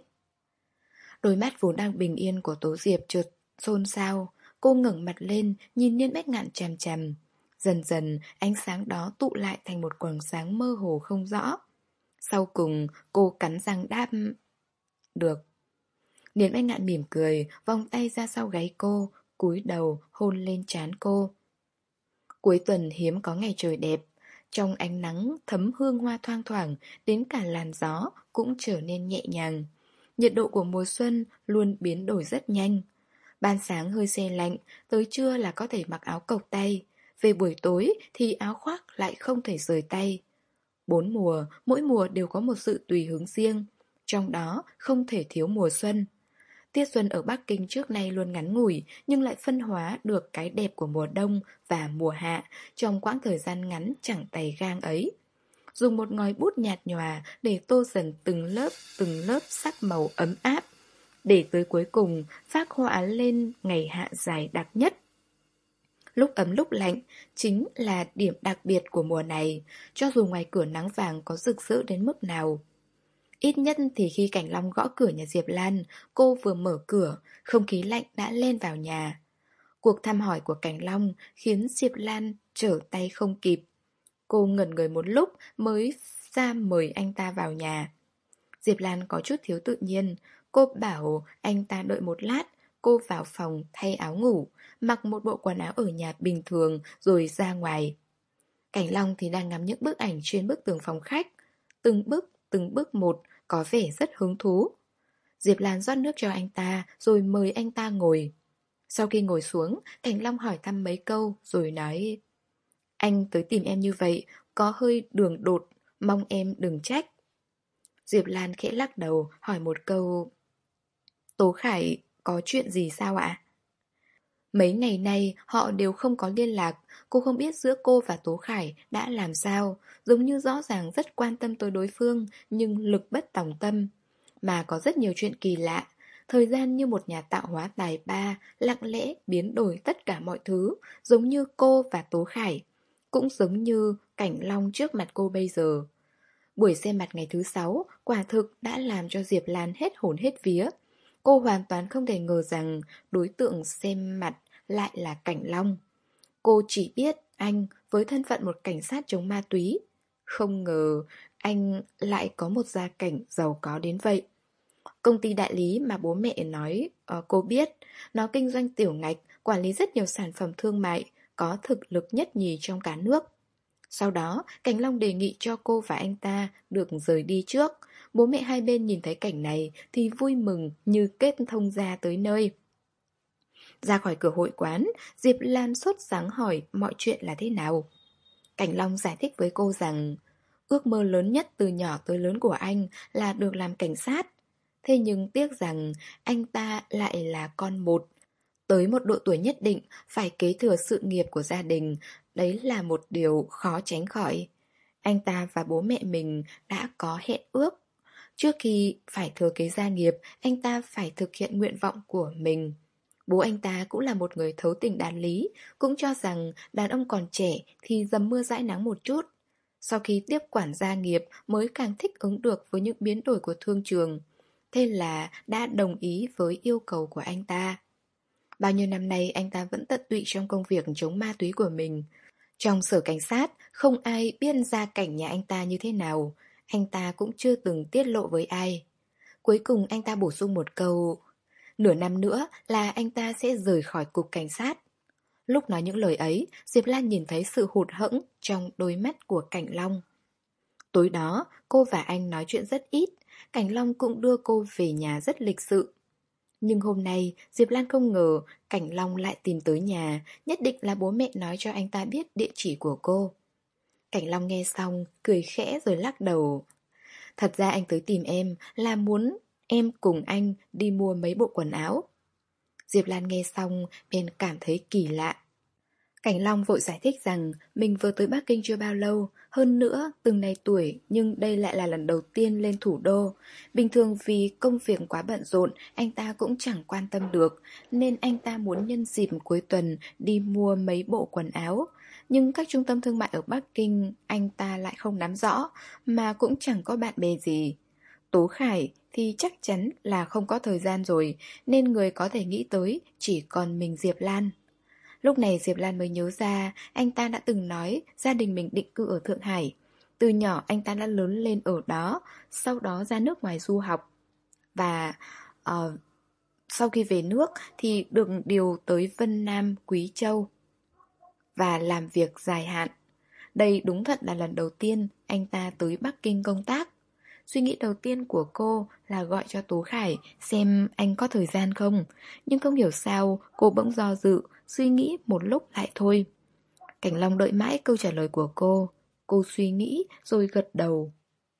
Speaker 1: Đôi mắt vốn đang bình yên của Tố Diệp chợt xôn xao, cô ngẩng mặt lên, nhìn Niên Bách Ngạn chằm chằm. Dần dần, ánh sáng đó tụ lại thành một quầng sáng mơ hồ không rõ. Sau cùng, cô cắn răng đáp: được. Niên Bách Ngạn mỉm cười, vòng tay ra sau gáy cô, cúi đầu hôn lên trán cô. Cuối tuần hiếm có ngày trời đẹp, trong ánh nắng thấm hương hoa thoang thoảng, đến cả làn gió cũng trở nên nhẹ nhàng. Nhiệt độ của mùa xuân luôn biến đổi rất nhanh. Ban sáng hơi se lạnh, tới trưa là có thể mặc áo cộc tay. Về buổi tối thì áo khoác lại không thể rời tay. Bốn mùa, mỗi mùa đều có một sự tùy hứng riêng, trong đó không thể thiếu mùa xuân. Tiết xuân ở Bắc Kinh trước nay luôn ngắn ngủi, nhưng lại phân hóa được cái đẹp của mùa đông và mùa hạ trong quãng thời gian ngắn chẳng tày gang ấy. Dùng một ngòi bút nhạt nhòa để tô dần từng lớp từng lớp sắc màu ấm áp, để tới cuối cùng phác họa lên ngày hạ dài đặc nhất. Lúc ấm lúc lạnh chính là điểm đặc biệt của mùa này, cho dù ngoài cửa nắng vàng có rực rỡ đến mức nào. Ít nhất thì khi Cảnh Long gõ cửa nhà Diệp Lan, cô vừa mở cửa, không khí lạnh đã lên vào nhà. Cuộc thăm hỏi của Cảnh Long khiến Diệp Lan trở tay không kịp. Cô ngẩn người một lúc mới ra mời anh ta vào nhà. Diệp Lan có chút thiếu tự nhiên, cô bảo anh ta đợi một lát, cô vào phòng thay áo ngủ, mặc một bộ quần áo ở nhà bình thường rồi ra ngoài. Cảnh Long thì đang ngắm những bức ảnh trên bức tường phòng khách, từng bức, từng bức một, có vẻ rất hứng thú. Diệp Lan rót nước cho anh ta rồi mời anh ta ngồi. Sau khi ngồi xuống, Cảnh Long hỏi thăm mấy câu rồi nói: anh tới tìm em như vậy có hơi đường đột, mong em đừng trách. Diệp Lan khẽ lắc đầu hỏi một câu: Tố Khải có chuyện gì sao ạ? Mấy ngày nay họ đều không có liên lạc, cô không biết giữa cô và Tố Khải đã làm sao, giống như rõ ràng rất quan tâm tới đối phương nhưng lực bất tòng tâm. Mà có rất nhiều chuyện kỳ lạ, Thời gian như một nhà tạo hóa tài ba, lặng lẽ biến đổi tất cả mọi thứ, giống như cô và Tố Khải, cũng giống như Cảnh Long trước mặt cô bây giờ. Buổi xem mặt ngày thứ sáu quả thực đã làm cho Diệp Lan hết hồn hết vía. Cô hoàn toàn không thể ngờ rằng đối tượng xem mặt lại là Cảnh Long. Cô chỉ biết anh với thân phận một cảnh sát chống ma túy. Không ngờ anh lại có một gia cảnh giàu có đến vậy. Công ty đại lý mà bố mẹ nói uh, cô biết, nó kinh doanh tiểu ngạch, quản lý rất nhiều sản phẩm thương mại, có thực lực nhất nhì trong cả nước. Sau đó, Cảnh Long đề nghị cho cô và anh ta được rời đi trước. Bố mẹ hai bên nhìn thấy cảnh này thì vui mừng như kết thông gia tới nơi. Ra khỏi cửa hội quán, Diệp Lan sốt sắng hỏi mọi chuyện là thế nào. Cảnh Long giải thích với cô rằng ước mơ lớn nhất từ nhỏ tới lớn của anh là được làm cảnh sát. Thế nhưng tiếc rằng anh ta lại là con một. Tới một độ tuổi nhất định phải kế thừa sự nghiệp của gia đình, đấy là một điều khó tránh khỏi. Anh ta và bố mẹ mình đã có hẹn ước. Trước khi phải thừa kế gia nghiệp, anh ta phải thực hiện nguyện vọng của mình. Bố anh ta cũng là một người thấu tình đạt lý, cũng cho rằng đàn ông còn trẻ thì dầm mưa dãi nắng một chút. Sau khi tiếp quản gia nghiệp mới càng thích ứng được với những biến đổi của thương trường. Thế là đã đồng ý với yêu cầu của anh ta. Bao nhiêu năm nay anh ta vẫn tận tụy trong công việc chống ma túy của mình. Trong sở cảnh sát, không ai biết gia cảnh nhà anh ta như thế nào. Anh ta cũng chưa từng tiết lộ với ai. Cuối cùng anh ta bổ sung một câu: nửa năm nữa là anh ta sẽ rời khỏi cục cảnh sát. Lúc nói những lời ấy, Diệp Lan nhìn thấy sự hụt hẫng trong đôi mắt của Cảnh Long. Tối đó, cô và anh nói chuyện rất ít. Cảnh Long cũng đưa cô về nhà rất lịch sự. Nhưng hôm nay, Diệp Lan không ngờ Cảnh Long lại tìm tới nhà, nhất định là bố mẹ nói cho anh ta biết địa chỉ của cô. Cảnh Long nghe xong, cười khẽ rồi lắc đầu. Thật ra anh tới tìm em là muốn em cùng anh đi mua mấy bộ quần áo. Diệp Lan nghe xong bèn cảm thấy kỳ lạ. Cảnh Long vội giải thích rằng mình vừa tới Bắc Kinh chưa bao lâu, hơn nữa từng này tuổi nhưng đây lại là lần đầu tiên lên thủ đô. Bình thường vì công việc quá bận rộn, anh ta cũng chẳng quan tâm được, nên anh ta muốn nhân dịp cuối tuần đi mua mấy bộ quần áo. Nhưng các trung tâm thương mại ở Bắc Kinh anh ta lại không nắm rõ, mà cũng chẳng có bạn bè gì. Tố Khải thì chắc chắn là không có thời gian rồi, nên người có thể nghĩ tới chỉ còn mình Diệp Lan. Lúc này Diệp Lan mới nhớ ra anh ta đã từng nói gia đình mình định cư ở Thượng Hải. Từ nhỏ anh ta đã lớn lên ở đó, sau đó ra nước ngoài du học. Và uh, sau khi về nước thì được điều tới Vân Nam, Quý Châu và làm việc dài hạn. Đây đúng thật là lần đầu tiên anh ta tới Bắc Kinh công tác. Suy nghĩ đầu tiên của cô là gọi cho Tố Khải xem anh có thời gian không. Nhưng không hiểu sao cô bỗng do dự, suy nghĩ một lúc lại thôi. Cảnh Long đợi mãi câu trả lời của cô. Cô suy nghĩ rồi gật đầu.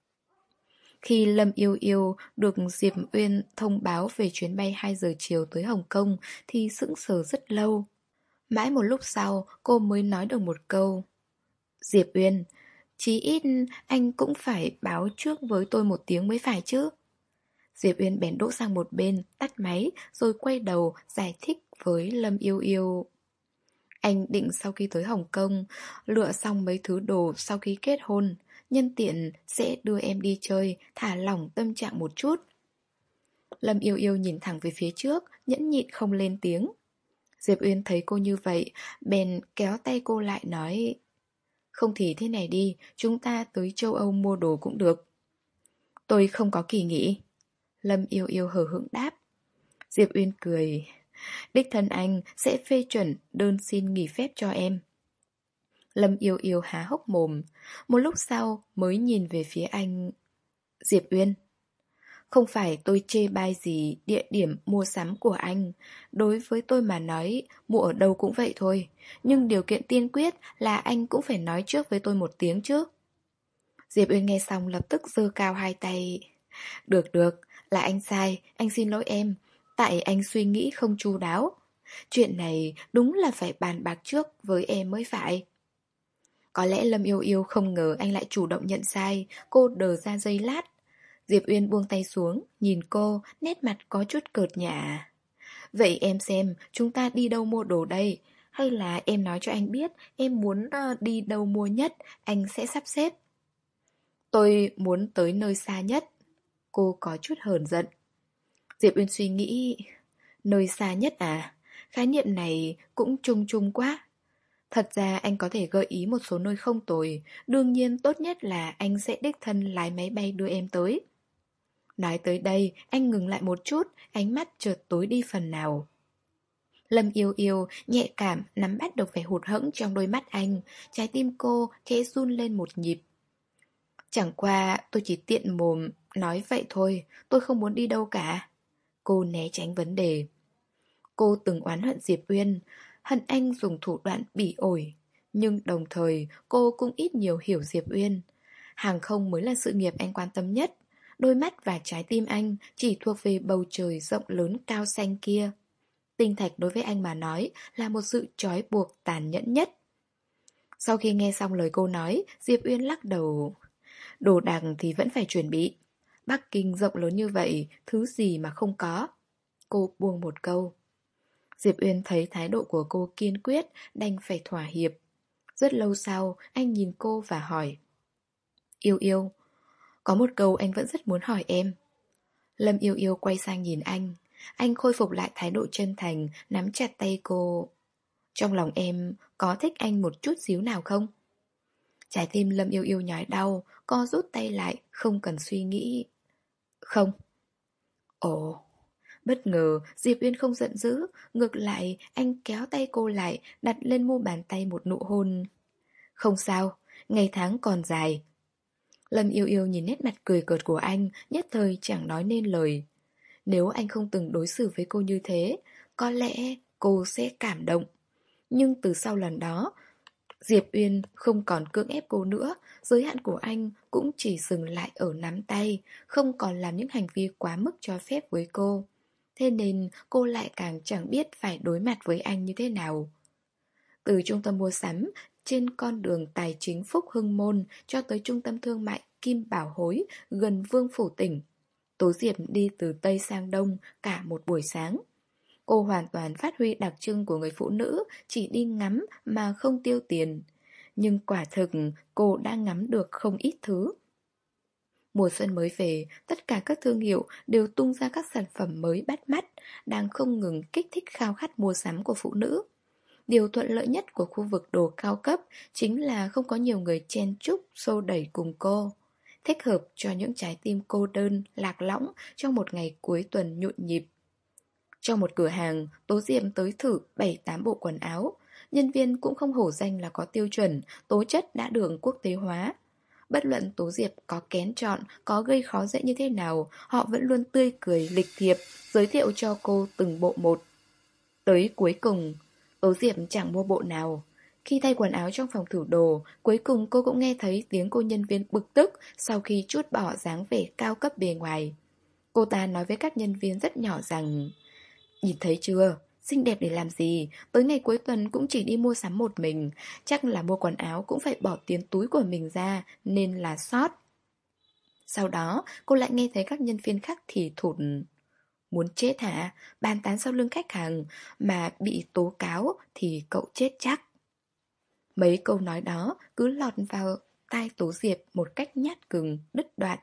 Speaker 1: Khi Lâm Yêu Yêu được Diệp Uyên thông báo về chuyến bay hai giờ chiều tới Hồng Kông thì sững sờ rất lâu. Mãi một lúc sau cô mới nói được một câu. Diệp Uyên, chí ít anh cũng phải báo trước với tôi một tiếng mới phải chứ. Diệp Uyên bèn đỗ sang một bên, tắt máy, rồi quay đầu giải thích với Lâm Yêu Yêu. Anh định sau khi tới Hồng Kông, lựa xong mấy thứ đồ sau khi kết hôn, nhân tiện sẽ đưa em đi chơi, thả lỏng tâm trạng một chút. Lâm Yêu Yêu nhìn thẳng về phía trước, nhẫn nhịn không lên tiếng. Diệp Uyên thấy cô như vậy, bèn kéo tay cô lại nói: không thì thế này đi, chúng ta tới châu Âu mua đồ cũng được. Tôi không có kỳ nghỉ. Lâm Yêu Yêu hờ hững đáp. Diệp Uyên cười. Đích thân anh sẽ phê chuẩn đơn xin nghỉ phép cho em. Lâm Yêu Yêu há hốc mồm. Một lúc sau mới nhìn về phía anh. Diệp Uyên, không phải tôi chê bai gì địa điểm mua sắm của anh. Đối với tôi mà nói, mua ở đâu cũng vậy thôi. Nhưng điều kiện tiên quyết là anh cũng phải nói trước với tôi một tiếng chứ. Diệp Uyên nghe xong lập tức giơ cao hai tay. Được được, là anh sai, anh xin lỗi em. Tại anh suy nghĩ không chu đáo. Chuyện này đúng là phải bàn bạc trước với em mới phải. Có lẽ Lâm Yêu Yêu không ngờ anh lại chủ động nhận sai. Cô đờ ra giây lát. Diệp Uyên buông tay xuống, nhìn cô, nét mặt có chút cợt nhả. Vậy em xem, chúng ta đi đâu mua đồ đây? Hay là em nói cho anh biết em muốn ờ, đi đâu mua nhất, anh sẽ sắp xếp. Tôi muốn tới nơi xa nhất. Cô có chút hờn giận. Diệp Uyên suy nghĩ, nơi xa nhất à? Khái niệm này cũng chung chung quá. Thật ra anh có thể gợi ý một số nơi không tồi, đương nhiên tốt nhất là anh sẽ đích thân lái máy bay đưa em tới. Nói tới đây, anh ngừng lại một chút, ánh mắt chợt tối đi phần nào. Lâm Yêu Yêu nhẹ cảm nắm bắt được vẻ hụt hẫng trong đôi mắt anh, trái tim cô khẽ run lên một nhịp. Chẳng qua tôi chỉ tiện mồm nói vậy thôi, tôi không muốn đi đâu cả. Cô né tránh vấn đề. Cô từng oán hận Diệp Uyên, hận anh dùng thủ đoạn bỉ ổi. Nhưng đồng thời cô cũng ít nhiều hiểu Diệp Uyên. Hàng không mới là sự nghiệp anh quan tâm nhất. Đôi mắt và trái tim anh chỉ thuộc về bầu trời rộng lớn cao xanh kia. Tinh thạch đối với anh mà nói là một sự trói buộc tàn nhẫn nhất. Sau khi nghe xong lời cô nói, Diệp Uyên lắc đầu. Đồ đạc thì vẫn phải chuẩn bị. Bắc Kinh rộng lớn như vậy, thứ gì mà không có. Cô buông một câu. Diệp Uyên thấy thái độ của cô kiên quyết, đành phải thỏa hiệp. Rất lâu sau, anh nhìn cô và hỏi. Yêu Yêu, có một câu anh vẫn rất muốn hỏi em. Lâm Yêu Yêu quay sang nhìn anh. Anh khôi phục lại thái độ chân thành, nắm chặt tay cô. Trong lòng em có thích anh một chút xíu nào không? Trái tim Lâm Yêu Yêu nhói đau, co rút tay lại, không cần suy nghĩ. Không. Ồ. Bất ngờ, Diệp Uyên không giận dữ, ngược lại, anh kéo tay cô lại, đặt lên mu bàn tay một nụ hôn. Không sao, ngày tháng còn dài. Lâm Yêu Yêu nhìn nét mặt cười cợt của anh, nhất thời chẳng nói nên lời. Nếu anh không từng đối xử với cô như thế, có lẽ cô sẽ cảm động. Nhưng từ sau lần đó, Diệp Uyên không còn cưỡng ép cô nữa, giới hạn của anh cũng chỉ dừng lại ở nắm tay, không còn làm những hành vi quá mức cho phép với cô. Thế nên cô lại càng chẳng biết phải đối mặt với anh như thế nào. Từ trung tâm mua sắm, trên con đường tài chính Phúc Hưng Môn cho tới trung tâm thương mại Kim Bảo Hối gần Vương Phủ tỉnh. Tố Diệp đi từ Tây sang Đông cả một buổi sáng. Cô hoàn toàn phát huy đặc trưng của người phụ nữ, chỉ đi ngắm mà không tiêu tiền. Nhưng quả thực cô đã ngắm được không ít thứ. Mùa xuân mới về, tất cả các thương hiệu đều tung ra các sản phẩm mới bắt mắt, đang không ngừng kích thích khao khát mua sắm của phụ nữ. Điều thuận lợi nhất của khu vực đồ cao cấp chính là không có nhiều người chen chúc, xô đẩy cùng cô. Thích hợp cho những trái tim cô đơn, lạc lõng trong một ngày cuối tuần nhộn nhịp. Trong một cửa hàng, Tố Diệm tới thử bảy tám bộ quần áo. Nhân viên cũng không hổ danh là có tiêu chuẩn, tố chất đã được quốc tế hóa. Bất luận Tố Diệp có kén chọn, có gây khó dễ như thế nào, họ vẫn luôn tươi cười, lịch thiệp, giới thiệu cho cô từng bộ một. Tới cuối cùng, Tố Diệp chẳng mua bộ nào. Khi thay quần áo trong phòng thử đồ, cuối cùng cô cũng nghe thấy tiếng cô nhân viên bực tức sau khi trút bỏ dáng vẻ cao cấp bề ngoài. Cô ta nói với các nhân viên rất nhỏ rằng: nhìn thấy chưa, xinh đẹp để làm gì, tới ngày cuối tuần cũng chỉ đi mua sắm một mình, chắc là mua quần áo cũng phải bỏ tiền túi của mình ra, nên là sót. Sau đó, cô lại nghe thấy các nhân viên khác thì thụt. Muốn chết hả, bàn tán sau lưng khách hàng, mà bị tố cáo thì cậu chết chắc. Mấy câu nói đó cứ lọt vào tai Tố Diệp một cách nhát gừng, đứt đoạn.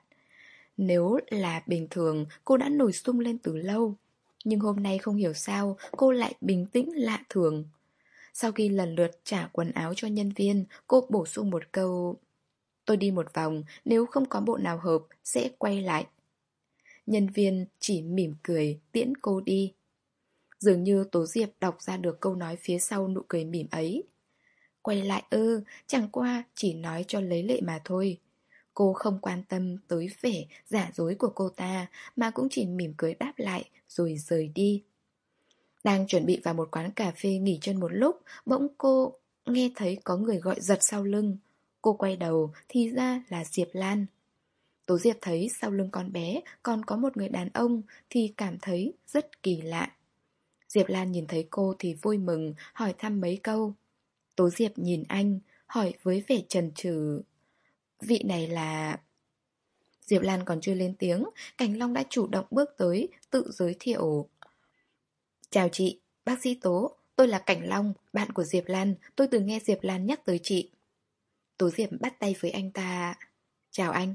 Speaker 1: Nếu là bình thường, cô đã nổi sung lên từ lâu. Nhưng hôm nay không hiểu sao cô lại bình tĩnh lạ thường. Sau khi lần lượt trả quần áo cho nhân viên, cô bổ sung một câu: tôi đi một vòng, nếu không có bộ nào hợp sẽ quay lại. Nhân viên chỉ mỉm cười tiễn cô đi. Dường như Tố Diệp đọc ra được câu nói phía sau nụ cười mỉm ấy. Quay lại ư, chẳng qua chỉ nói cho lấy lệ mà thôi. Cô không quan tâm tới vẻ giả dối của cô ta, mà cũng chỉ mỉm cười đáp lại rồi rời đi. Đang chuẩn bị vào một quán cà phê nghỉ chân một lúc, bỗng cô nghe thấy có người gọi giật sau lưng. Cô quay đầu thì ra là Diệp Lan. Tố Diệp thấy sau lưng con bé còn có một người đàn ông thì cảm thấy rất kỳ lạ. Diệp Lan nhìn thấy cô thì vui mừng, hỏi thăm mấy câu. Tố Diệp nhìn anh, hỏi với vẻ chần chừ: vị này là... Diệp Lan còn chưa lên tiếng, Cảnh Long đã chủ động bước tới, tự giới thiệu. Chào chị, bác sĩ Tố, tôi là Cảnh Long, bạn của Diệp Lan, tôi từng nghe Diệp Lan nhắc tới chị. Tố Diệp bắt tay với anh ta. Chào anh.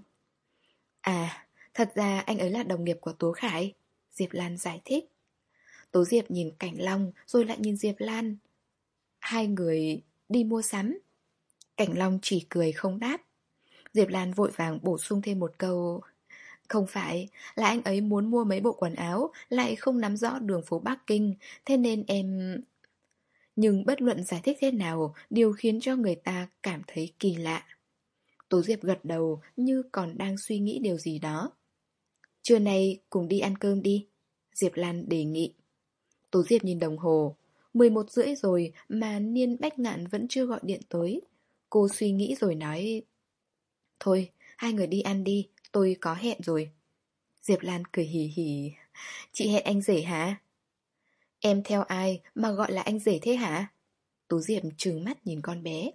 Speaker 1: À, thật ra anh ấy là đồng nghiệp của Tố Khải, Diệp Lan giải thích. Tố Diệp nhìn Cảnh Long rồi lại nhìn Diệp Lan. Hai người đi mua sắm. Cảnh Long chỉ cười không đáp. Diệp Lan vội vàng bổ sung thêm một câu. Không phải, là anh ấy muốn mua mấy bộ quần áo, lại không nắm rõ đường phố Bắc Kinh, thế nên em... Nhưng bất luận giải thích thế nào, điều khiến cho người ta cảm thấy kỳ lạ. Tố Diệp gật đầu như còn đang suy nghĩ điều gì đó. Trưa nay cùng đi ăn cơm đi, Diệp Lan đề nghị. Tố Diệp nhìn đồng hồ, mười một rưỡi rồi mà Niên Bách Ngạn vẫn chưa gọi điện tới. Cô suy nghĩ rồi nói, thôi, hai người đi ăn đi, tôi có hẹn rồi. Diệp Lan cười hì hì, chị hẹn anh rể hả? Em theo ai mà gọi là anh rể thế hả? Tố Diệp trừng mắt nhìn con bé.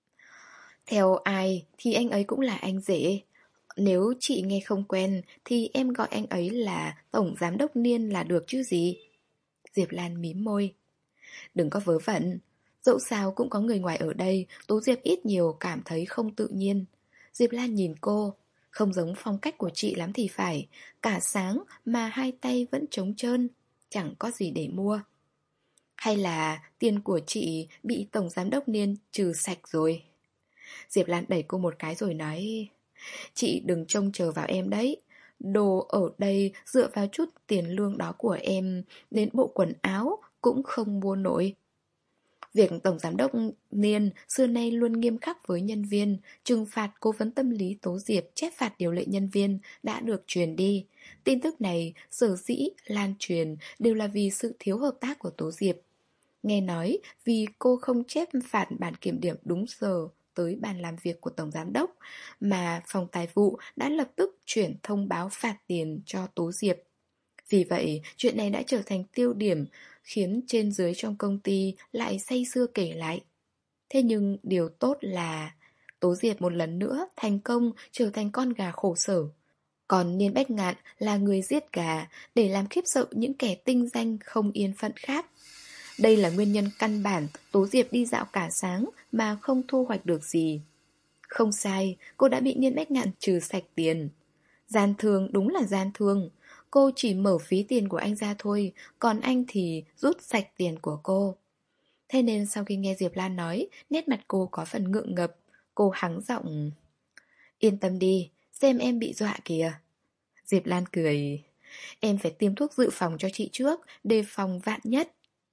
Speaker 1: Theo ai thì anh ấy cũng là anh rể. Nếu chị nghe không quen thì em gọi anh ấy là Tổng Giám đốc Niên là được chứ gì. Diệp Lan mím môi. Đừng có vớ vẩn. Dẫu sao cũng có người ngoài ở đây, Tố Diệp ít nhiều cảm thấy không tự nhiên. Diệp Lan nhìn cô. Không giống phong cách của chị lắm thì phải. Cả sáng mà hai tay vẫn trống trơn. Chẳng có gì để mua. Hay là tiền của chị bị Tổng Giám đốc Niên trừ sạch rồi? Diệp Lan đẩy cô một cái rồi nói, chị đừng trông chờ vào em đấy. Đồ ở đây dựa vào chút tiền lương đó của em, đến bộ quần áo cũng không mua nổi. Việc Tổng Giám đốc Niên xưa nay luôn nghiêm khắc với nhân viên, trừng phạt cố vấn tâm lý Tố Diệp chép phạt điều lệ nhân viên đã được truyền đi. Tin tức này sở dĩ lan truyền đều là vì sự thiếu hợp tác của Tố Diệp. Nghe nói vì cô không chép phạt bản kiểm điểm đúng giờ tới bàn làm việc của Tổng Giám đốc, mà phòng tài vụ đã lập tức chuyển thông báo phạt tiền cho Tố Diệp. Vì vậy, chuyện này đã trở thành tiêu điểm, khiến trên dưới trong công ty lại say sưa kể lại. Thế nhưng điều tốt là Tố Diệp một lần nữa thành công trở thành con gà khổ sở. Còn Niên Bách Ngạn là người giết gà để làm khiếp sợ những kẻ tinh danh không yên phận khác. Đây là nguyên nhân căn bản Tố Diệp đi dạo cả sáng mà không thu hoạch được gì. Không sai, cô đã bị Niên Bách Ngạn trừ sạch tiền. Gian thương đúng là gian thương. Cô chỉ mở phí tiền của anh ra thôi, còn anh thì rút sạch tiền của cô. Thế nên sau khi nghe Diệp Lan nói, nét mặt cô có phần ngượng ngập. Cô hắng giọng, yên tâm đi, xem em bị dọa kìa. Diệp Lan cười, em phải tiêm thuốc dự phòng cho chị trước, đề phòng vạn nhất.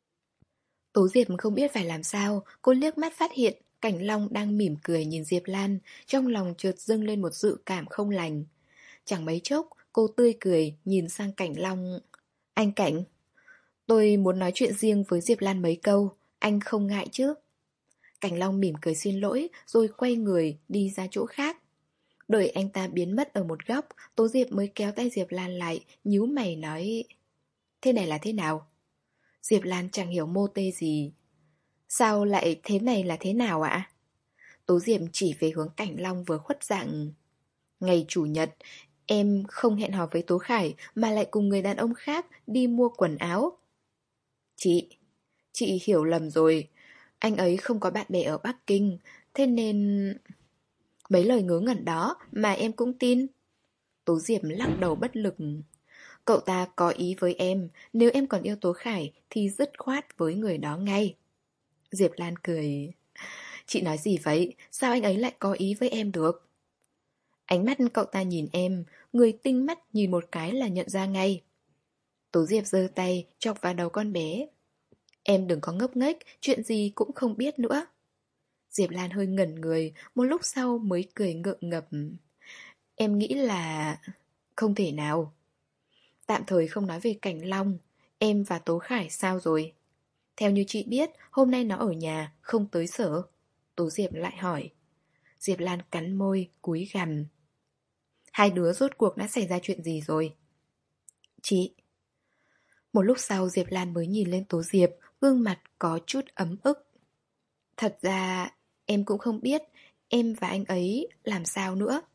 Speaker 1: Tố Diệp không biết phải làm sao, cô liếc mắt phát hiện Cảnh Long đang mỉm cười nhìn Diệp Lan, trong lòng chợt dâng lên một dự cảm không lành. Chẳng mấy chốc, cô tươi cười nhìn sang Cảnh Long. Anh Cảnh, tôi muốn nói chuyện riêng với Diệp Lan mấy câu, anh không ngại chứ? Cảnh Long mỉm cười xin lỗi rồi quay người đi ra chỗ khác. Đợi anh ta biến mất ở một góc, Tố Diệp mới kéo tay Diệp Lan lại, nhíu mày nói, thế này là thế nào? Diệp Lan chẳng hiểu mô tê gì. Sao lại thế này là thế nào ạ? Tố Diệp chỉ về hướng Cảnh Long vừa khuất dạng. Ngày chủ nhật, em không hẹn hò với Tố Khải mà lại cùng người đàn ông khác đi mua quần áo. Chị, chị hiểu lầm rồi. Anh ấy không có bạn bè ở Bắc Kinh, thế nên... Mấy lời ngớ ngẩn đó mà em cũng tin. Tố Diệp lắc đầu bất lực. Cậu ta có ý với em, nếu em còn yêu Tố Khải thì dứt khoát với người đó ngay. Diệp Lan cười. Chị nói gì vậy? Sao anh ấy lại có ý với em được? Ánh mắt cậu ta nhìn em, người tinh mắt nhìn một cái là nhận ra ngay. Tố Diệp giơ tay chọc vào đầu con bé. Em đừng có ngốc nghếch, chuyện gì cũng không biết nữa. Diệp Lan hơi ngẩn người, một lúc sau mới cười ngượng ngập. Em nghĩ là... không thể nào. Tạm thời không nói về Cảnh Long, em và Tố Khải sao rồi? Theo như chị biết, hôm nay nó ở nhà, không tới sở. Tố Diệp lại hỏi. Diệp Lan cắn môi, cúi gằm. Hai đứa rốt cuộc đã xảy ra chuyện gì rồi? Chị. Một lúc sau Diệp Lan mới nhìn lên Tố Diệp, gương mặt có chút ấm ức. Thật ra, em cũng không biết em và anh ấy làm sao nữa.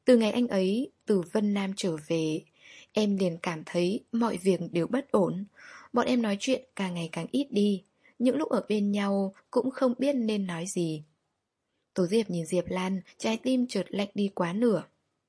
Speaker 1: Từ ngày anh ấy từ Vân Nam trở về, em liền cảm thấy mọi việc đều bất ổn. Bọn em nói chuyện càng ngày càng ít đi. Những lúc ở bên nhau cũng không biết nên nói gì. Tố Diệp nhìn Diệp Lan, trái tim chợt lạnh đi quá nửa.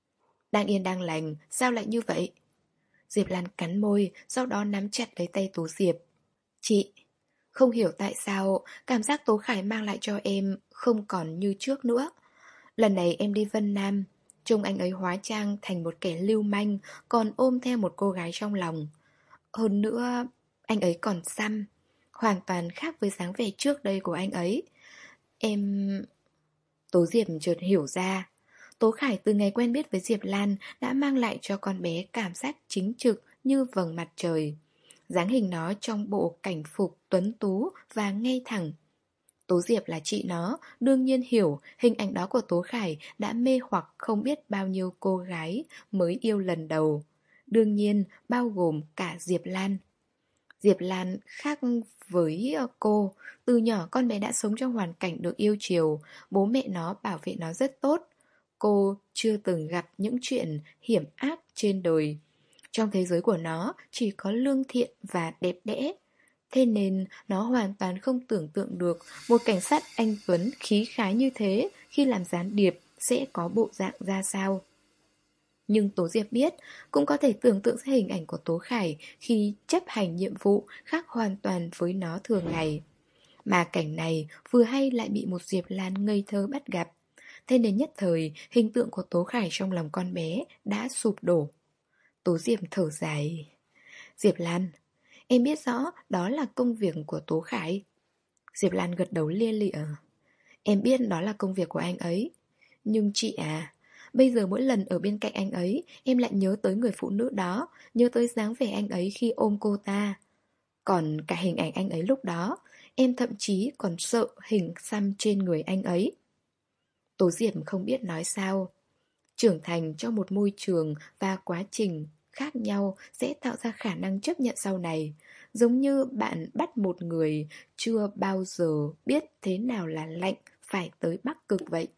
Speaker 1: Đang yên đang lành, sao lại như vậy? Diệp Lan cắn môi, sau đó nắm chặt lấy tay Tố Diệp. Chị, không hiểu tại sao cảm giác Tố Khải mang lại cho em không còn như trước nữa. Lần này em đi Vân Nam, trông anh ấy hóa trang thành một kẻ lưu manh, còn ôm theo một cô gái trong lòng. Hơn nữa, anh ấy còn xăm, hoàn toàn khác với dáng vẻ trước đây của anh ấy. Em... Tố Diệp chợt hiểu ra. Tố Khải từ ngày quen biết với Diệp Lan đã mang lại cho con bé cảm giác chính trực như vầng mặt trời. Dáng hình nó trong bộ cảnh phục tuấn tú và ngay thẳng. Tố Diệp là chị nó, đương nhiên hiểu hình ảnh đó của Tố Khải đã mê hoặc không biết bao nhiêu cô gái mới yêu lần đầu. Đương nhiên bao gồm cả Diệp Lan. Diệp Lan khác với cô, từ nhỏ con bé đã sống trong hoàn cảnh được yêu chiều, bố mẹ nó bảo vệ nó rất tốt. Cô chưa từng gặp những chuyện hiểm ác trên đời. Trong thế giới của nó chỉ có lương thiện và đẹp đẽ. Thế nên nó hoàn toàn không tưởng tượng được một cảnh sát anh tuấn khí khái như thế khi làm gián điệp sẽ có bộ dạng ra sao. Nhưng Tố Diệp biết, cũng có thể tưởng tượng ra hình ảnh của Tố Khải khi chấp hành nhiệm vụ khác hoàn toàn với nó thường ngày. Mà cảnh này vừa hay lại bị một Diệp Lan ngây thơ bắt gặp. Thế nên nhất thời, hình tượng của Tố Khải trong lòng con bé đã sụp đổ. Tố Diệp thở dài. Diệp Lan, em biết rõ đó là công việc của Tố Khải. Diệp Lan gật đầu lia lịa. Em biết đó là công việc của anh ấy. Nhưng chị à, bây giờ mỗi lần ở bên cạnh anh ấy, em lại nhớ tới người phụ nữ đó, nhớ tới dáng vẻ anh ấy khi ôm cô ta. Còn cả hình ảnh anh ấy lúc đó, em thậm chí còn sợ hình xăm trên người anh ấy. Tố Diệp không biết nói sao. Trưởng thành trong một môi trường và quá trình khác nhau sẽ tạo ra khả năng chấp nhận sau này. Giống như bạn bắt một người chưa bao giờ biết thế nào là lạnh phải tới Bắc Cực vậy.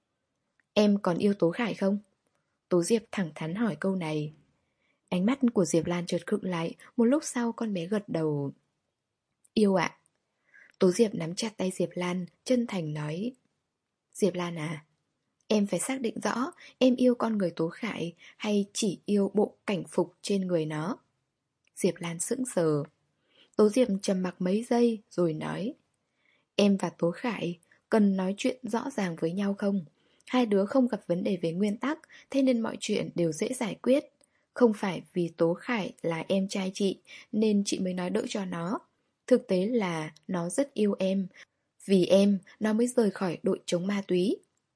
Speaker 1: Em còn yêu Tố Khải không? Tố Diệp thẳng thắn hỏi câu này. Ánh mắt của Diệp Lan chợt khựng lại, một lúc sau con bé gật đầu. Yêu ạ. Tố Diệp nắm chặt tay Diệp Lan, chân thành nói. Diệp Lan à, em phải xác định rõ em yêu con người Tố Khải hay chỉ yêu bộ cảnh phục trên người nó. Diệp Lan sững sờ. Tố Diệp trầm mặc mấy giây rồi nói. Em và Tố Khải cần nói chuyện rõ ràng với nhau không? Hai đứa không gặp vấn đề về nguyên tắc, thế nên mọi chuyện đều dễ giải quyết. Không phải vì Tố Khải là em trai chị nên chị mới nói đỡ cho nó. Thực tế là nó rất yêu em. Vì em, nó mới rời khỏi đội chống ma túy.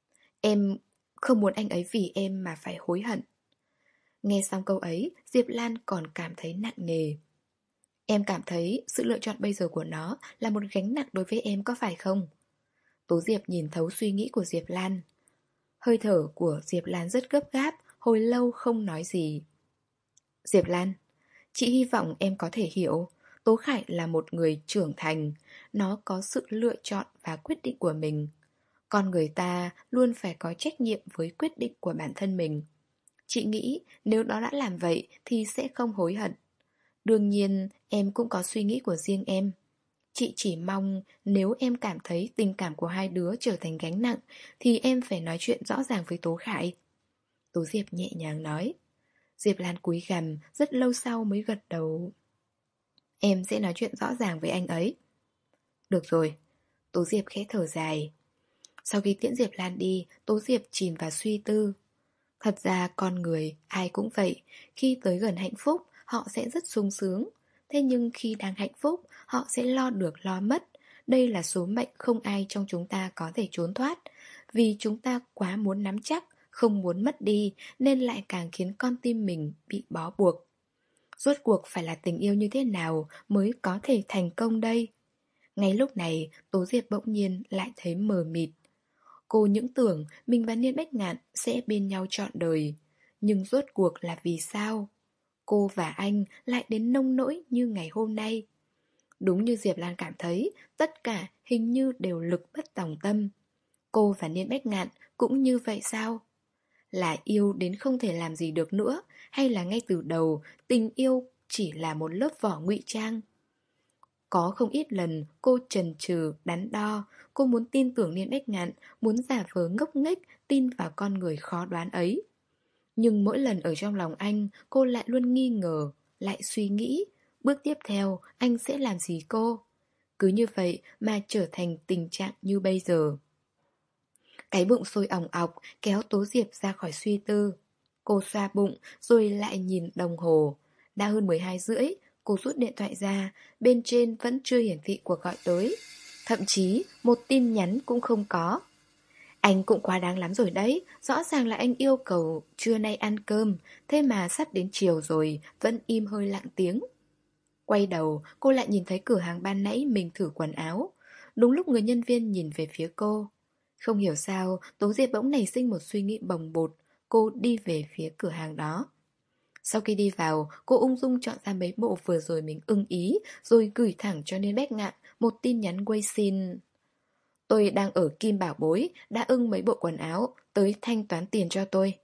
Speaker 1: Em không muốn anh ấy vì em mà phải hối hận. Nghe xong câu ấy, Diệp Lan còn cảm thấy nặng nề. Em cảm thấy sự lựa chọn bây giờ của nó là một gánh nặng đối với em có phải không? Tố Diệp nhìn thấu suy nghĩ của Diệp Lan. Hơi thở của Diệp Lan rất gấp gáp, hồi lâu không nói gì. Diệp Lan, chị hy vọng em có thể hiểu, Tố Khải là một người trưởng thành, nó có sự lựa chọn và quyết định của mình. Con người ta luôn phải có trách nhiệm với quyết định của bản thân mình. Chị nghĩ nếu nó đã làm vậy thì sẽ không hối hận. Đương nhiên em cũng có suy nghĩ của riêng em. Chị chỉ mong nếu em cảm thấy tình cảm của hai đứa trở thành gánh nặng thì em phải nói chuyện rõ ràng với Tố Khải. Tố Diệp nhẹ nhàng nói. Diệp Lan cúi gằm rất lâu sau mới gật đầu. Em sẽ nói chuyện rõ ràng với anh ấy. Được rồi. Tố Diệp khẽ thở dài. Sau khi tiễn Diệp Lan đi, Tố Diệp chìm vào suy tư. Thật ra con người ai cũng vậy, khi tới gần hạnh phúc họ sẽ rất sung sướng. Thế nhưng khi đang hạnh phúc họ sẽ lo được lo mất. Đây là số mệnh không ai trong chúng ta có thể trốn thoát. Vì chúng ta quá muốn nắm chắc, không muốn mất đi nên lại càng khiến con tim mình bị bó buộc. Rốt cuộc phải là tình yêu như thế nào mới có thể thành công đây? Ngay lúc này Tố Diệp bỗng nhiên lại thấy mờ mịt. Cô những tưởng mình và Niên Bách Ngạn sẽ bên nhau trọn đời. Nhưng rốt cuộc là vì sao? Cô và anh lại đến nông nỗi như ngày hôm nay. Đúng như Diệp Lan cảm thấy, tất cả hình như đều lực bất tòng tâm. Cô và Niên Bách Ngạn cũng như vậy sao? Là yêu đến không thể làm gì được nữa, hay là ngay từ đầu tình yêu chỉ là một lớp vỏ ngụy trang? Có không ít lần cô chần chừ, đắn đo, cô muốn tin tưởng Niên Bách Ngạn, muốn giả vờ ngốc nghếch tin vào con người khó đoán ấy. Nhưng mỗi lần ở trong lòng anh, cô lại luôn nghi ngờ, lại suy nghĩ, bước tiếp theo anh sẽ làm gì cô? Cứ như vậy mà trở thành tình trạng như bây giờ. Cái bụng sôi ỏng ọc kéo Tố Diệp ra khỏi suy tư. Cô xoa bụng rồi lại nhìn đồng hồ. Đã hơn mười hai rưỡi, cô rút điện thoại ra, bên trên vẫn chưa hiển thị cuộc gọi tới. Thậm chí một tin nhắn cũng không có. Anh cũng quá đáng lắm rồi đấy, rõ ràng là anh yêu cầu trưa nay ăn cơm, thế mà sắp đến chiều rồi, vẫn im hơi lặng tiếng. Quay đầu, cô lại nhìn thấy cửa hàng ban nãy mình thử quần áo. Đúng lúc người nhân viên nhìn về phía cô. Không hiểu sao, Tố Diệp bỗng nảy sinh một suy nghĩ bồng bột, cô đi về phía cửa hàng đó. Sau khi đi vào, cô ung dung chọn ra mấy bộ vừa rồi mình ưng ý, rồi gửi thẳng cho Nên Bách Ngạn một tin nhắn quay xin. Tôi đang ở Kim Bảo Bối, đã ưng mấy bộ quần áo, tới thanh toán tiền cho tôi.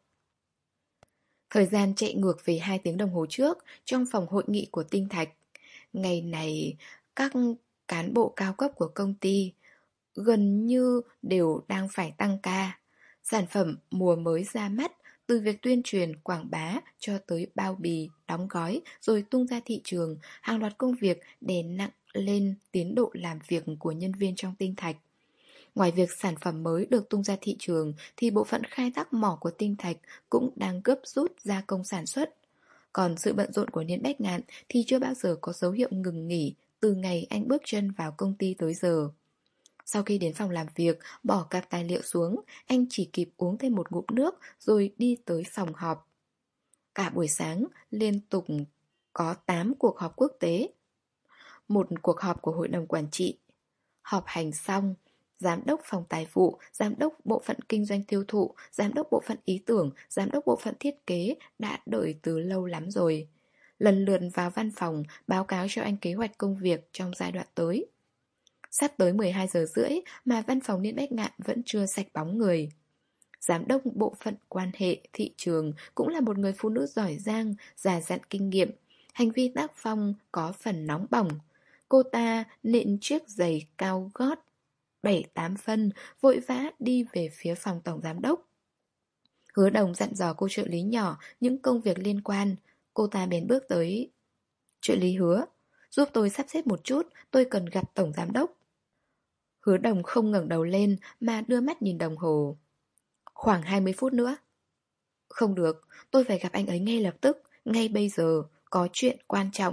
Speaker 1: Thời gian chạy ngược về hai tiếng đồng hồ trước, trong phòng hội nghị của Tinh Thạch. Ngày này, các cán bộ cao cấp của công ty gần như đều đang phải tăng ca. Sản phẩm mùa mới ra mắt, từ việc tuyên truyền, quảng bá cho tới bao bì, đóng gói rồi tung ra thị trường, hàng loạt công việc đè nặng lên tiến độ làm việc của nhân viên trong Tinh Thạch. Ngoài việc sản phẩm mới được tung ra thị trường thì bộ phận khai thác mỏ của Tinh Thạch cũng đang gấp rút gia công sản xuất. Còn sự bận rộn của Niên Bách Ngạn thì chưa bao giờ có dấu hiệu ngừng nghỉ từ ngày anh bước chân vào công ty tới giờ. Sau khi đến phòng làm việc, bỏ cặp tài liệu xuống, anh chỉ kịp uống thêm một ngụm nước rồi đi tới phòng họp. Cả buổi sáng, liên tục có tám cuộc họp quốc tế. Một cuộc họp của hội đồng quản trị. Họp hành xong, giám đốc phòng tài vụ, giám đốc bộ phận kinh doanh tiêu thụ, giám đốc bộ phận ý tưởng, giám đốc bộ phận thiết kế đã đợi từ lâu lắm rồi. Lần lượt vào văn phòng báo cáo cho anh kế hoạch công việc trong giai đoạn tới. Sắp tới mười hai giờ rưỡi mà văn phòng Niên Bách Ngạn vẫn chưa sạch bóng người. Giám đốc bộ phận quan hệ thị trường cũng là một người phụ nữ giỏi giang, già dặn kinh nghiệm. Hành vi tác phong có phần nóng bỏng. Cô ta nện chiếc giày cao gót bảy tám phân, vội vã đi về phía phòng tổng giám đốc. Hứa Đồng dặn dò cô trợ lý nhỏ những công việc liên quan. Cô ta bèn bước tới. Trợ lý Hứa, giúp tôi sắp xếp một chút, tôi cần gặp tổng giám đốc. Hứa Đồng không ngẩng đầu lên mà đưa mắt nhìn đồng hồ. Khoảng hai mươi phút nữa. Không được, tôi phải gặp anh ấy ngay lập tức, ngay bây giờ, có chuyện quan trọng.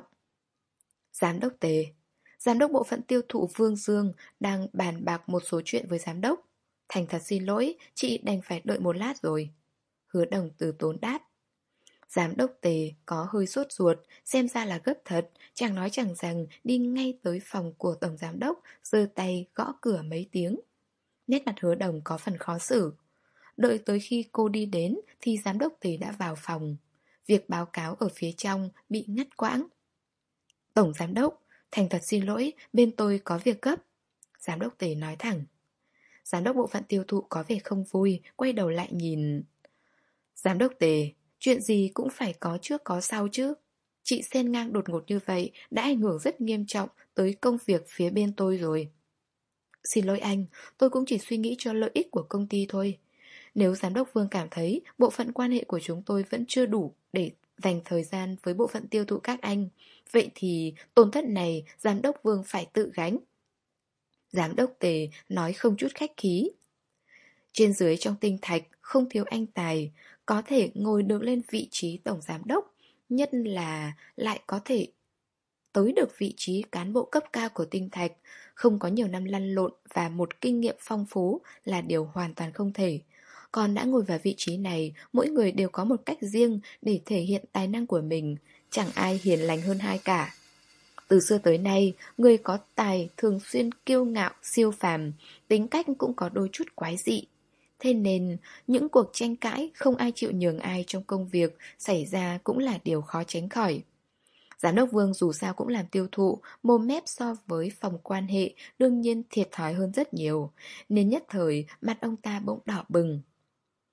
Speaker 1: Giám đốc Tề. Giám đốc bộ phận tiêu thụ Vương Dương đang bàn bạc một số chuyện với giám đốc. Thành thật xin lỗi, chị đành phải đợi một lát rồi. Hứa Đồng từ tốn đáp. Giám đốc Tề có hơi sốt ruột, xem ra là gấp thật, chẳng nói chẳng rằng đi ngay tới phòng của tổng giám đốc, giơ tay gõ cửa mấy tiếng. Nét mặt Hứa Đồng có phần khó xử. Đợi tới khi cô đi đến thì giám đốc Tề đã vào phòng. Việc báo cáo ở phía trong bị ngắt quãng. Tổng giám đốc, thành thật xin lỗi, bên tôi có việc gấp. Giám đốc Tề nói thẳng. Giám đốc bộ phận tiêu thụ có vẻ không vui, quay đầu lại nhìn. Giám đốc Tề, chuyện gì cũng phải có trước có sau chứ. Chị xen ngang đột ngột như vậy đã ảnh hưởng rất nghiêm trọng tới công việc phía bên tôi rồi. Xin lỗi anh, tôi cũng chỉ suy nghĩ cho lợi ích của công ty thôi. Nếu giám đốc Vương cảm thấy bộ phận quan hệ của chúng tôi vẫn chưa đủ để dành thời gian với bộ phận tiêu thụ các anh, vậy thì tổn thất này giám đốc Vương phải tự gánh. Giám đốc Tề nói không chút khách khí. Trên dưới trong Tinh Thạch không thiếu anh tài, có thể ngồi được lên vị trí tổng giám đốc, nhất là lại có thể tới được vị trí cán bộ cấp cao của Tinh Thạch, không có nhiều năm lăn lộn và một kinh nghiệm phong phú là điều hoàn toàn không thể. Còn đã ngồi vào vị trí này, mỗi người đều có một cách riêng để thể hiện tài năng của mình, chẳng ai hiền lành hơn ai cả. Từ xưa tới nay, người có tài thường xuyên kiêu ngạo, siêu phàm, tính cách cũng có đôi chút quái dị. Thế nên, những cuộc tranh cãi không ai chịu nhường ai trong công việc xảy ra cũng là điều khó tránh khỏi. Giám đốc Vương dù sao cũng làm tiêu thụ, mồm mép so với phòng quan hệ đương nhiên thiệt thòi hơn rất nhiều, nên nhất thời mặt ông ta bỗng đỏ bừng.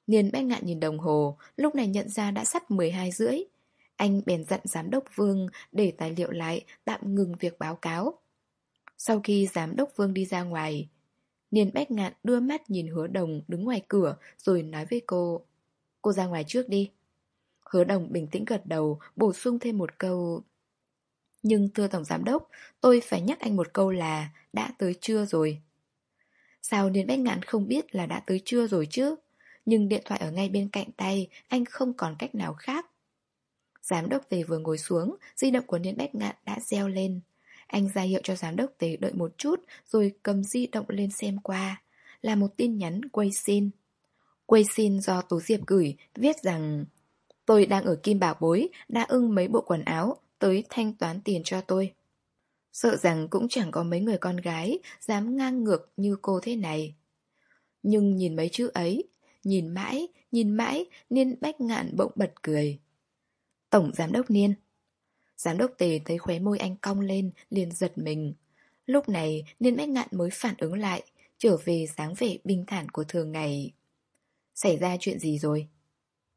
Speaker 1: Niên Bách Ngạn nhìn đồng hồ, lúc này nhận ra đã sắp mười hai rưỡi. Anh bèn dặn giám đốc Vương để tài liệu lại, tạm ngừng việc báo cáo. Sau khi giám đốc Vương đi ra ngoài, Niên Bách Ngạn đưa mắt nhìn Hứa Đồng đứng ngoài cửa rồi nói với cô: Cô ra ngoài trước đi. Hứa Đồng bình tĩnh gật đầu, bổ sung thêm một câu: Nhưng thưa Tổng Giám đốc, tôi phải nhắc anh một câu là đã tới trưa rồi. Sao Niên Bách Ngạn không biết là đã tới trưa rồi chứ? Nhưng điện thoại ở ngay bên cạnh tay, anh không còn cách nào khác. Giám đốc Tề vừa ngồi xuống, di động của Niên Bách Ngạn đã reo lên. Anh ra hiệu cho giám đốc Tề đợi một chút, rồi cầm di động lên xem qua. Là một tin nhắn quay xin. Quay xin do Tú Diệp gửi, viết rằng: Tôi đang ở Kim Bảo Bối, đã ưng mấy bộ quần áo, tới thanh toán tiền cho tôi. Sợ rằng cũng chẳng có mấy người con gái dám ngang ngược như cô thế này. Nhưng nhìn mấy chữ ấy, nhìn mãi, nhìn mãi, Niên Bách Ngạn bỗng bật cười. Tổng Giám đốc Niên. Giám đốc Tề thấy khóe môi anh cong lên, liền giật mình. Lúc này Niên Bách Ngạn mới phản ứng lại, trở về dáng vẻ bình thản của thường ngày. Xảy ra chuyện gì rồi?